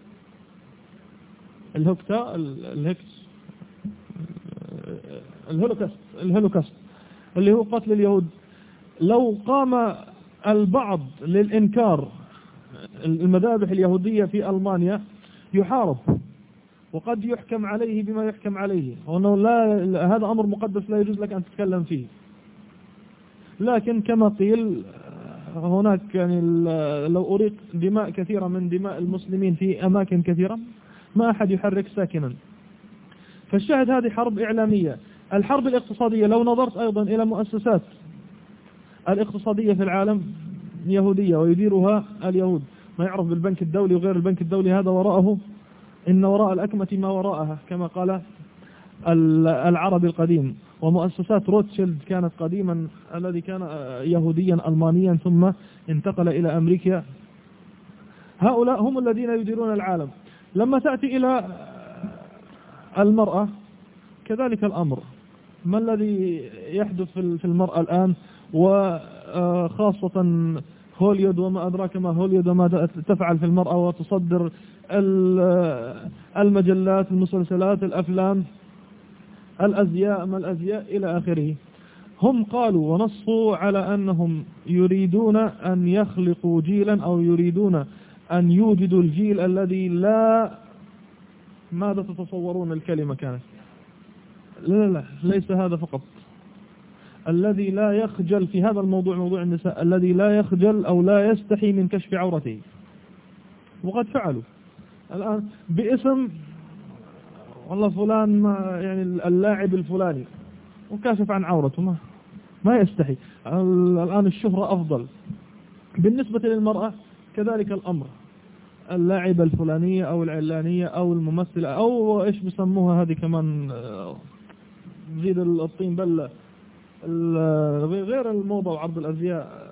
الهولوكاست اللي هو قتل اليهود. لو قام البعض للإنكار المذابح اليهودية في ألمانيا يحارب وقد يحكم عليه بما يحكم عليه، وأنه لا، هذا أمر مقدس لا يجوز لك أن تتكلم فيه. لكن كما قيل هناك يعني لو أريق دماء كثيرة من دماء المسلمين في أماكن كثيرة ما أحد يحرك ساكنا. فالشاهد هذه حرب إعلامية. الحرب الاقتصادية، لو نظرت أيضا إلى مؤسسات الاقتصادية في العالم يهودية ويديرها اليهود، ما يعرف بالبنك الدولي وغير البنك الدولي، هذا وراءه إن وراء الأكمة ما وراءها كما قال العربي القديم. ومؤسسات روتشيلد كانت قديما الذي كان يهوديا ألمانيا ثم انتقل إلى أمريكا. هؤلاء هم الذين يديرون العالم. لما تأتي إلى المرأة كذلك الأمر. ما الذي يحدث في المرأة الآن، وخاصة هوليود وما أدراك ما هوليود وما تفعل في المرأة، وتصدر المجلات، المسلسلات، الأفلام، الأزياء، ما الأزياء إلى آخره. هم قالوا ونصوا على أنهم يريدون أن يخلقوا جيلا أو يريدون أن يوجدوا الجيل الذي لا، ماذا تتصورون الكلمة كانت؟ لا ليس هذا فقط، الذي لا يخجل في هذا الموضوع، موضوع النساء، الذي لا يخجل أو لا يستحي من كشف عورته. وقد فعلوا الآن باسم والله فلان يعني اللاعب الفلاني وكاشف عن عورته، ما يستحي. الآن الشهرة أفضل. بالنسبة للمرأة كذلك الأمر، اللاعبة الفلانية أو العلانية أو الممثلة أو إيش بيسموها هذه كمان، زيد الطين بلة، غير الموضة وعرض الأزياء،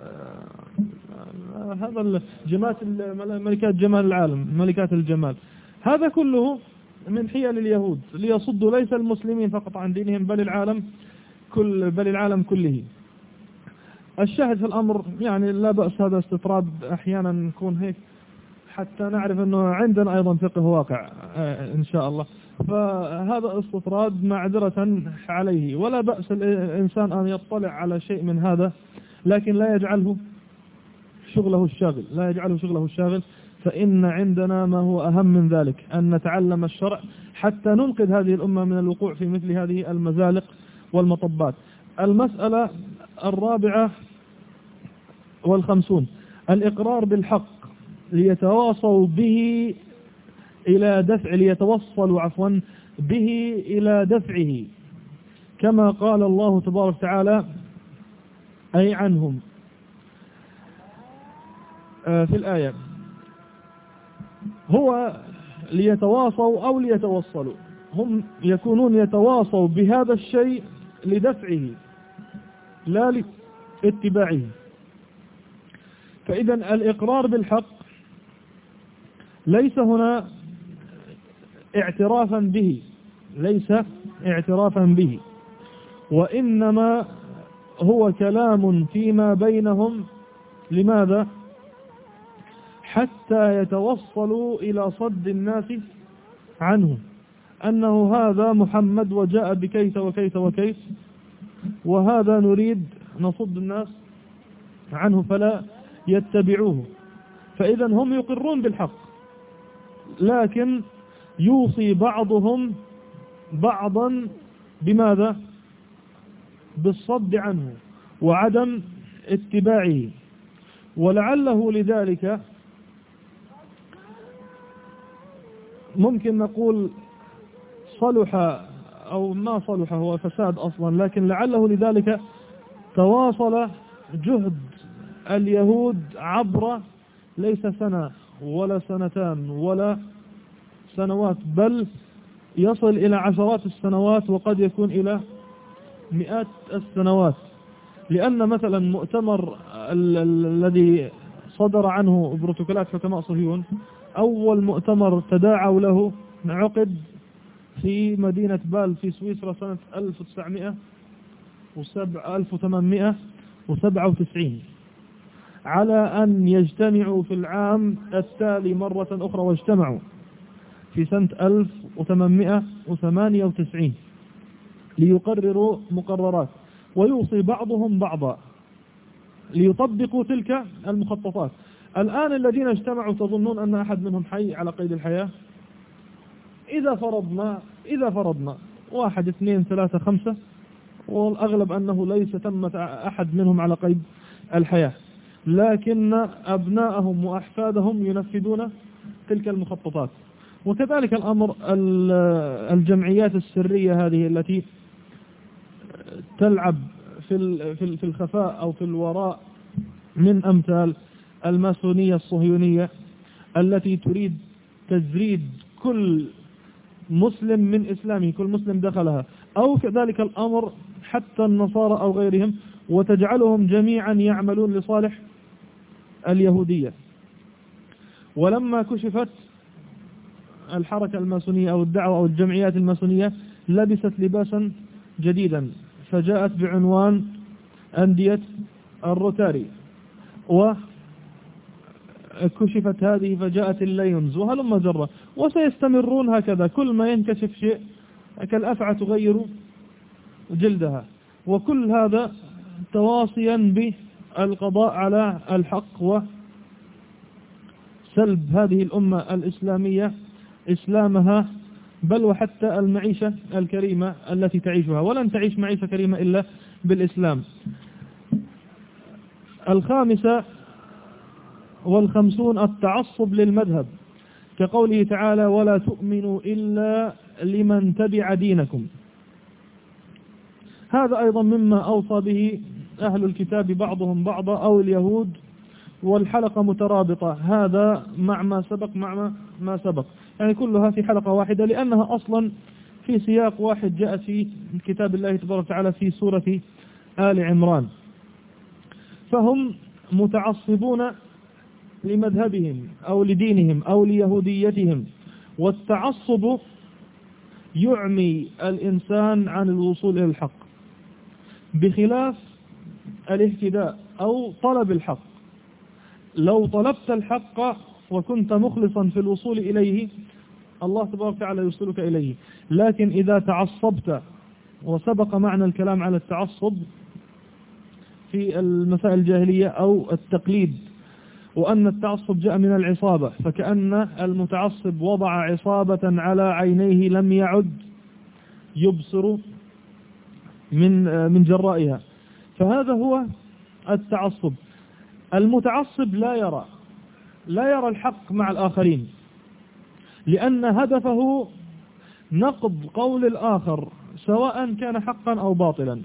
هذا جمال ملكات جمال العالم، ملكات الجمال. هذا كله من حيل اليهود ليصدوا ليس المسلمين فقط عن دينهم بل العالم كله. الشاهد في الأمر يعني لا بأس هذا استطراد أحيانا نكون هيك حتى نعرف أنه عندنا أيضا فقه واقع إن شاء الله. فهذا استطراد معذرة عليه، ولا بأس الإنسان أن يطلع على شيء من هذا، لكن لا يجعله شغله الشاغل، فإن عندنا ما هو أهم من ذلك، أن نتعلم الشرع حتى ننقذ هذه الأمة من الوقوع في مثل هذه المزالق والمطبات. المسألة 54 الإقرار بالحق ليتوصلوا به إلى دفعه كما قال الله تبارك وتعالى أي عنهم في الآية هو ليتواصوا أو ليتوصلوا، هم يكونون يتواصوا بهذا الشيء لدفعه لا لاتباعه. فإذا الإقرار بالحق ليس هنا اعترافا به، ليس اعترافا به، وإنما هو كلام فيما بينهم. لماذا؟ حتى يتوصلوا إلى صد الناس عنه، أنه هذا محمد وجاء بكيت وكيت وكيت، وهذا نريد نصد الناس عنه فلا يتبعوه. فإذا هم يقرون بالحق، لكن يوصي بعضهم بعضا بماذا؟ بالصد عنه وعدم اتباعه. ولعله لذلك ممكن نقول صلح أو ما صلح، هو فساد أصلا، لكن لعله لذلك تواصل جهد اليهود عبر ليس سنة ولا سنتان ولا سنوات، بل يصل إلى عشرات السنوات وقد يكون إلى مئات السنوات. لأن مثلا مؤتمر الذي صدر عنه بروتوكولات حكماء صهيون، أول مؤتمر تداعوا له عقد في مدينة بال في سويسرا سنة 1897 على أن يجتمعوا في العام التالي مرة أخرى، واجتمعوا في سنة 1898 ليقرروا مقررات ويوصي بعضهم بعضا ليطبقوا تلك المخططات. الآن الذين اجتمعوا تظنون أن أحد منهم حي على قيد الحياة؟ إذا فرضنا 1 2 3 5، والأغلب أنه ليس تمت أحد منهم على قيد الحياة، لكن أبناءهم وأحفادهم ينفذون تلك المخططات. وكذلك الأمر الجمعيات السرية هذه التي تلعب في الخفاء أو في الوراء، من أمثال الماسونية الصهيونية التي تريد تزريد كل مسلم من إسلامه، كل مسلم دخلها، أو كذلك الأمر حتى النصارى أو غيرهم، وتجعلهم جميعا يعملون لصالح اليهودية. ولما كشفت الحركة الماسونية أو الدعوة أو الجمعيات الماسونية لبست لباسا جديدا، فجاءت بعنوان أندية الروتاري، وكشفت هذه فجاءت الليونز، وهلم جرة، وسيستمرون هكذا. كل ما ينكشف شيء كالأفعى تغير جلدها، وكل هذا تواصيا بالقضاء على الحق وسلب هذه الأمة الإسلامية إسلامها، بل وحتى المعيشة الكريمة التي تعيشها، ولن تعيش معيشة كريمة إلا بالإسلام. 55 التعصب للمذهب، كقوله تعالى: ولا تؤمنوا إلا لمن تبع دينكم. هذا أيضا مما أوصى به أهل الكتاب بعضهم بعضا أو اليهود، والحلقة مترابطة، هذا مع ما سبق مع ما سبق، يعني كلها في حلقة واحدة، لأنها أصلا في سياق واحد جاءت في كتاب الله تبارك وتعالى في سورة آل عمران. فهم متعصبون لمذهبهم أو لدينهم أو ليهوديتهم، والتعصب يعمي الإنسان عن الوصول إلى الحق، بخلاف الاهتداء أو طلب الحق. لو طلبت الحق وكنت مخلصا في الوصول إليه، الله تبارك وتعالى يوصلك إليه. لكن إذا تعصبت، وسبق معنى الكلام على التعصب في المسائل الجاهلية أو التقليد، وأن التعصب جاء من العصابة، فكأن المتعصب وضع عصابة على عينيه لم يعد يبصر من جرائها، فهذا هو التعصب. المتعصب لا يرى الحق مع الآخرين، لأن هدفه نقض قول الآخر سواء كان حقا أو باطلا.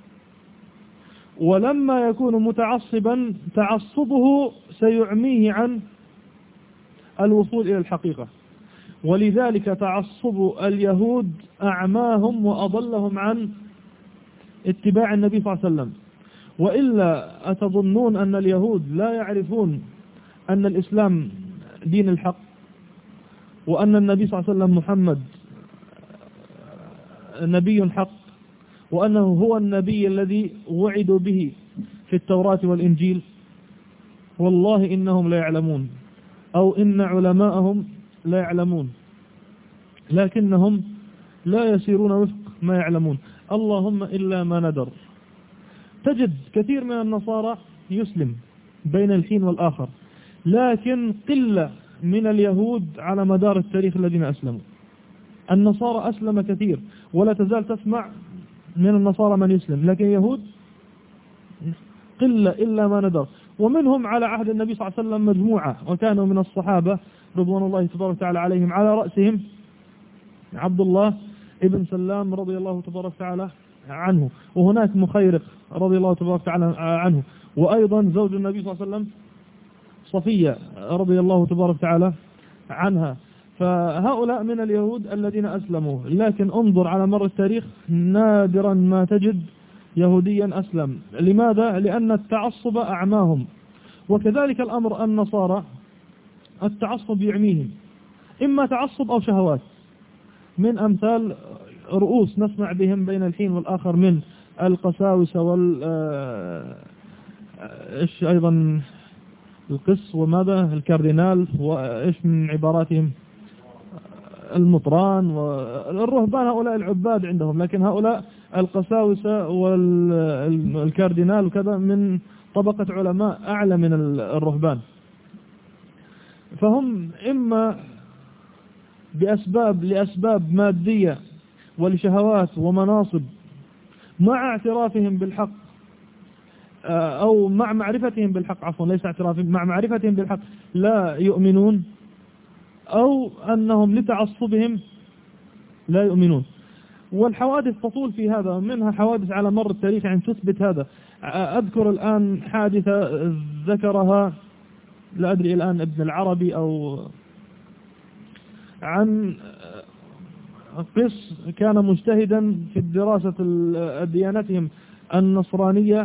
ولما يكون متعصبا تعصبه سيعميه عن الوصول إلى الحقيقة. ولذلك تعصب اليهود أعماهم وأضلهم عن اتباع النبي صلى الله عليه وسلم. وإلا أتظنون أن اليهود لا يعرفون أن الإسلام دين الحق، وأن النبي صلى الله عليه وسلم محمد نبي حق، وأنه هو النبي الذي وعدوا به في التوراة والإنجيل؟ والله إنهم لا يعلمون، أو إن علماءهم لا يعلمون، لكنهم لا يسيرون وفق ما يعلمون. اللهم إلا ما ندر. تجد كثير من النصارى يسلم بين الحين والآخر، لكن قلة من اليهود على مدار التاريخ الذين أسلموا. النصارى أسلم كثير، ولا تزال تسمع من النصارى من يسلم، لكن يهود قلة إلا ما ندر. ومنهم على عهد النبي صلى الله عليه وسلم مجموعة، وكانوا من الصحابة رضوان الله تبارك وتعالى عليهم، على رأسهم عبد الله ابن سلام رضي الله تبارك وتعالى عنه، وهناك مخيرق رضي الله تبارك وتعالى عنه، وأيضا زوج النبي صلى الله عليه وسلم صفية رضي الله تبارك وتعالى عنها. فهؤلاء من اليهود الذين أسلموا، لكن انظر على مر التاريخ نادرا ما تجد يهوديا أسلم. لماذا؟ لأن التعصب أعماهم. وكذلك الأمر النصارى، التعصب يعميهم، إما تعصب أو شهوات، من أمثال رؤوس نسمع بهم بين الحين والآخر من القساوسة إيش أيضا القس، وماذا الكاردينال، وإيش من عباراتهم المطران والرهبان، هؤلاء العباد عندهم، لكن هؤلاء القساوسة والكاردينال وكذا من طبقة علماء أعلى من الرهبان. فهم إما لأسباب مادية ولشهوات ومناصب، مع اعترافهم بالحق، أو مع معرفتهم بالحق، عفوا ليس اعترافهم، مع معرفتهم بالحق لا يؤمنون، أو أنهم لتعصبهم لا يؤمنون. والحوادث تطول في هذا، منها حوادث على مر التاريخ عن تثبت هذا. أذكر الآن حادثة ذكرها لا أدري الآن ابن العربي أو عن قس كان مجتهدا في دراسة ديانتهم النصرانية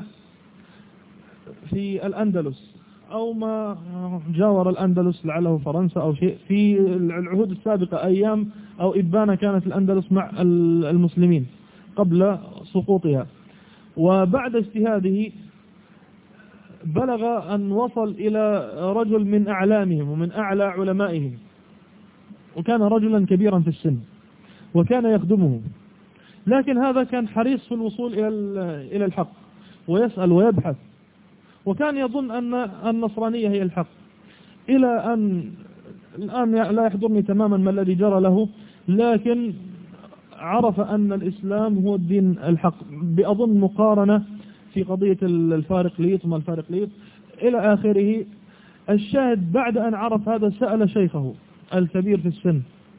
في الأندلس، أو ما جاور الأندلس، لعله فرنسا أو شيء، في العهود السابقة، أيام أو إبانة كانت الأندلس مع المسلمين قبل سقوطها. وبعد اجتهاده بلغ أن وصل إلى رجل من أعلامهم ومن أعلى علمائهم، وكان رجلا كبيرا في السن وكان يخدمه، لكن هذا كان حريص في الوصول إلى الحق، ويسأل ويبحث، وكان يظن أن النصرانية هي الحق، إلى أن الآن لا يحضرني تماما ما الذي جرى له، لكن عرف أن الإسلام هو الدين الحق، بأظن مقارنة في قضية الفارقليط وما الفارقليط إلى آخره. الشاهد بعد أن عرف هذا سأل شيخه الكبير في السن،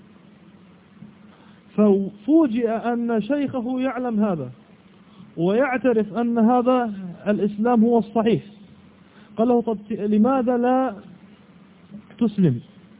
ففوجئ أن شيخه يعلم هذا ويعترف أن هذا الإسلام هو الصحيح. قال له طب لماذا لا تسلم؟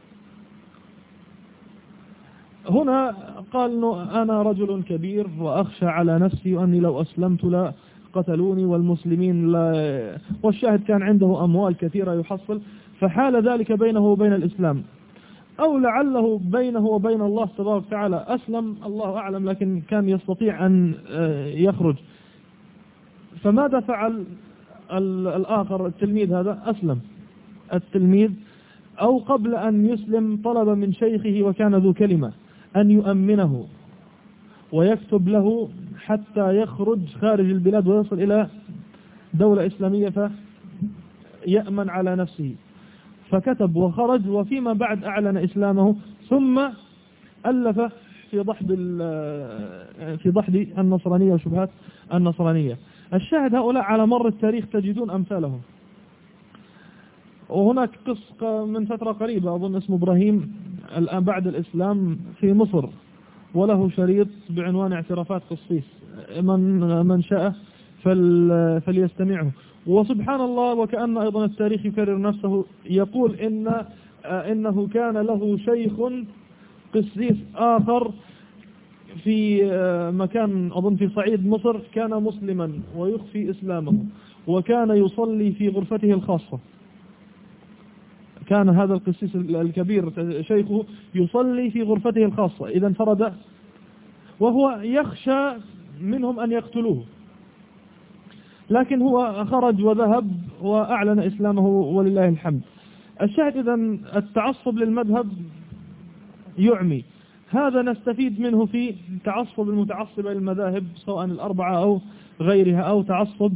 هنا قال إنه أنا رجل كبير وأخشى على نفسي، وأني لو أسلمت لا قتلوني والمسلمين لا، والشاهد كان عنده أموال كثيرة يحصل، فحال ذلك بينه وبين الإسلام، أو لعله بينه وبين الله تبارك وتعالى أسلم، الله أعلم، لكن كان يستطيع أن يخرج. فماذا فعل الآخر التلميذ هذا؟ أسلم التلميذ، أو قبل أن يسلم طلب من شيخه وكان ذو كلمة أن يؤمنه ويكتب له حتى يخرج خارج البلاد ويصل إلى دولة إسلامية فيأمن على نفسه. فكتب وخرج، وفيما بعد أعلن إسلامه، ثم ألف في دحض النصرانية وشبهات النصرانية. الشاهد هؤلاء على مر التاريخ تجدون أمثالهم. وهناك قص من فترة قريبة أظن اسمه إبراهيم الآن بعد الإسلام في مصر، وله شريط بعنوان اعترافات قصيص، من شاء فليستمعه. وسبحان الله، وكأن أيضا التاريخ يكرر نفسه، يقول إن إنه كان له شيخ قسيس آخر في مكان أظن في صعيد مصر، كان مسلما ويخفي إسلامه، وكان يصلي في غرفته الخاصة. كان هذا القسيس الكبير شيخه يصلي في غرفته الخاصة إذا انفرد، وهو يخشى منهم أن يقتلوه، لكن هو خرج وذهب وأعلن إسلامه ولله الحمد. الشاهد إذن التعصب للمذهب يعمي، هذا نستفيد منه في تعصب المتعصبة للمذاهب سواء الأربعة أو غيرها، أو تعصب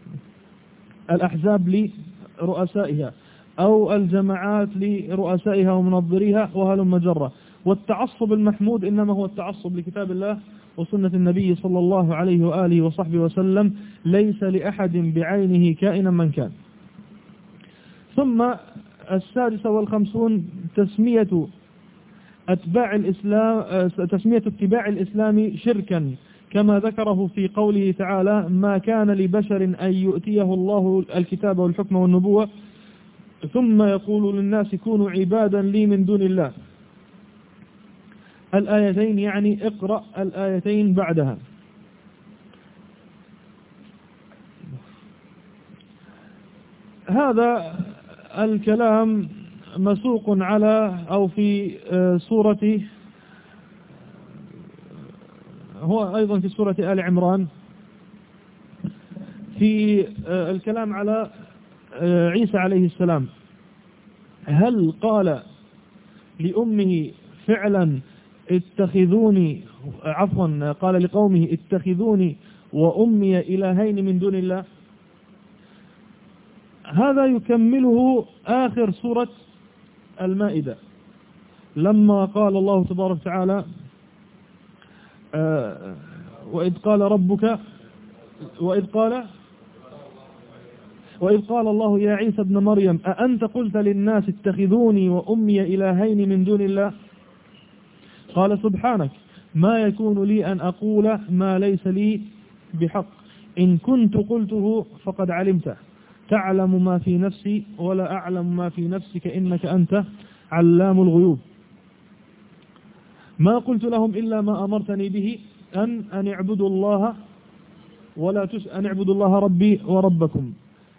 الأحزاب لرؤسائها أو الجماعات لرؤسائها ومنظريها وهلم جرة. والتعصب المحمود إنما هو التعصب لكتاب الله وسنة النبي صلى الله عليه وآله وصحبه وسلم، ليس لأحد بعينه كائنا من كان. ثم 56 تسمية اتباع الإسلام شركا، كما ذكره في قوله تعالى: ما كان لبشر أن يؤتيه الله الكتاب والحكم والنبوة ثم يقول للناس كونوا عبادا لي من دون الله. الآيتين يعني اقرأ الآيتين بعدها. هذا الكلام مسوق على أو في سورة، هو أيضا في سورة آل عمران، في الكلام على عيسى عليه السلام. هل قال لأمه فعلا اتخذوني، عفوا قال لقومه اتخذوني وأمي إلهين من دون الله؟ هذا يكمله آخر سورة المائدة لما قال الله تبارك وتعالى: وإذ قال ربك وإذ قال الله يا عيسى ابن مريم أأنت قلت للناس اتخذوني وأمي إلهين من دون الله؟ قال سبحانك ما يكون لي أن أقول ما ليس لي بحق، إن كنت قلته فقد علمته، تعلم ما في نفسي ولا أعلم ما في نفسك إنك أنت علام الغيوب. ما قلت لهم إلا ما أمرتني به أن اعبدوا الله أن اعبدوا الله ربي وربكم.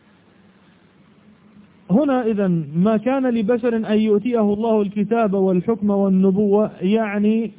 هنا إذن ما كان لبشر أن يؤتيه الله الكتاب والحكم والنبوة، يعني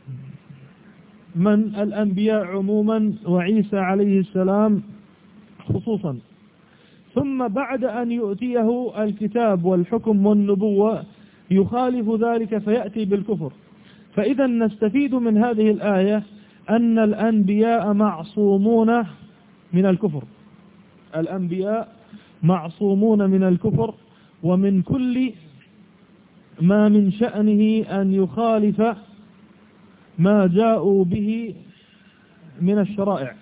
من الأنبياء عموما وعيسى عليه السلام خصوصا. ثم بعد أن يؤتيه الكتاب والحكم والنبوة يخالف ذلك فيأتي بالكفر. فإذا نستفيد من هذه الآية أن الأنبياء معصومون من الكفر، الأنبياء معصومون من الكفر ومن كل ما من شأنه أن يخالف ما جاءوا به من الشرائع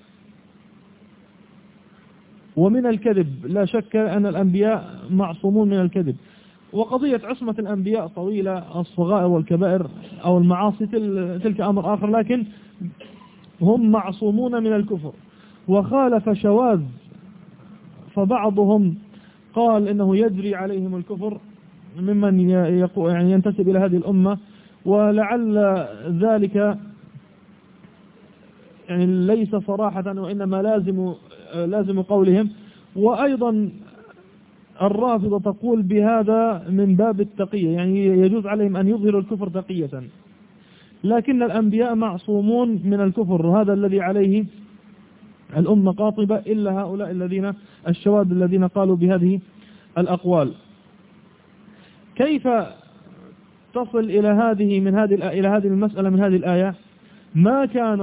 ومن الكذب. لا شك أن الأنبياء معصومون من الكذب. وقضية عصمة الأنبياء طويلة، الصغائر والكبائر أو المعاصي تلك أمر آخر، لكن هم معصومون من الكفر. وخالف شواذ، فبعضهم قال إنه يجري عليهم الكفر ممن يعني ينتسب إلى هذه الأمة، ولعل ذلك يعني ليس صراحة وإنما لازم قولهم. وأيضا الرافضة تقول بهذا من باب التقية، يعني يجوز عليهم أن يظهروا الكفر تقية، لكن الأنبياء معصومون من الكفر، وهذا الذي عليه الأمة قاطبة، إلا هؤلاء الذين الشواذ الذين قالوا بهذه الأقوال. كيف تصل إلى هذه المسألة من هذه الآية؟ ما كان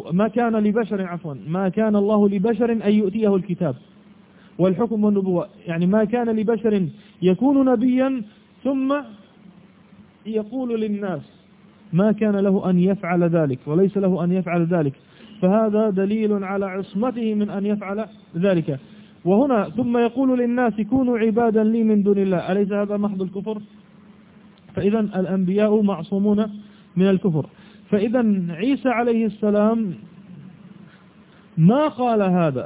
الله لبشر أن يؤتيه الكتاب والحكم والنبوة، يعني ما كان لبشر يكون نبيا ثم يقول للناس، ما كان له أن يفعل ذلك وليس له أن يفعل ذلك، فهذا دليل على عصمته من أن يفعل ذلك. وهنا ثم يقول للناس كونوا عبادا لي من دون الله، أليس هذا محض الكفر؟ فإذا الأنبياء معصومون من الكفر. فإذا عيسى عليه السلام ما قال هذا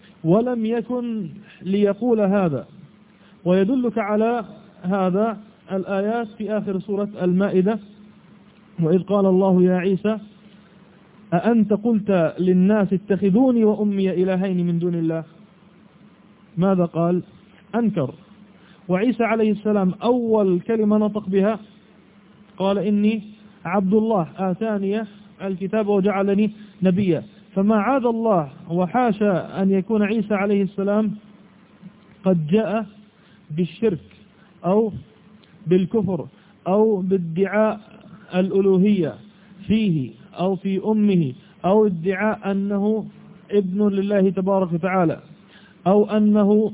ولم يكن ليقول هذا. ويدلك على هذا الآيات في آخر سورة المائدة: وإذ قال الله يا عيسى أأنت قلت للناس اتخذوني وأمي إلهين من دون الله. ماذا قال؟ أنكر. وعيسى عليه السلام أول كلمة نطق بها قال إني عبد الله آتاني الكتاب وجعلني نبيا. فما عاد الله وحاشا أن يكون عيسى عليه السلام قد جاء بالشرك أو بالكفر أو بادعاء الألوهية فيه أو في أمه، أو ادعاء أنه ابن لله تبارك وتعالى، أو أنه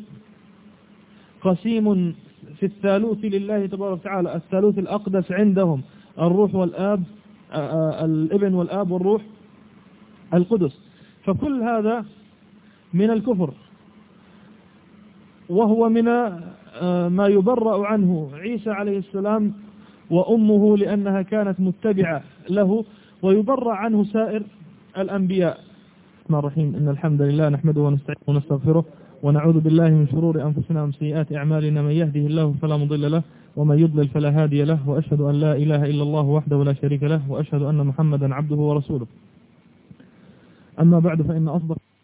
قسيم في الثالوث لله تبارك وتعالى، الثالوث الأقدس عندهم الروح والآب، الابن والآب والروح القدس. فكل هذا من الكفر، وهو من ما يبرأ عنه عيسى عليه السلام وأمه لأنها كانت متبعة له، ويبرأ عنه سائر الأنبياء. الرحمن الرحيم. إن الحمد لله نحمده ونستعينه ونستغفره ونعوذ بالله من شرور أنفسنا ومن سيئات أعمالنا، من يهده الله فلا مضل له ومن يضلل فلا هادي له، وأشهد أن لا إله إلا الله وحده لا شريك له، وأشهد أن محمدا عبده ورسوله. أما بعد، فإن أصدق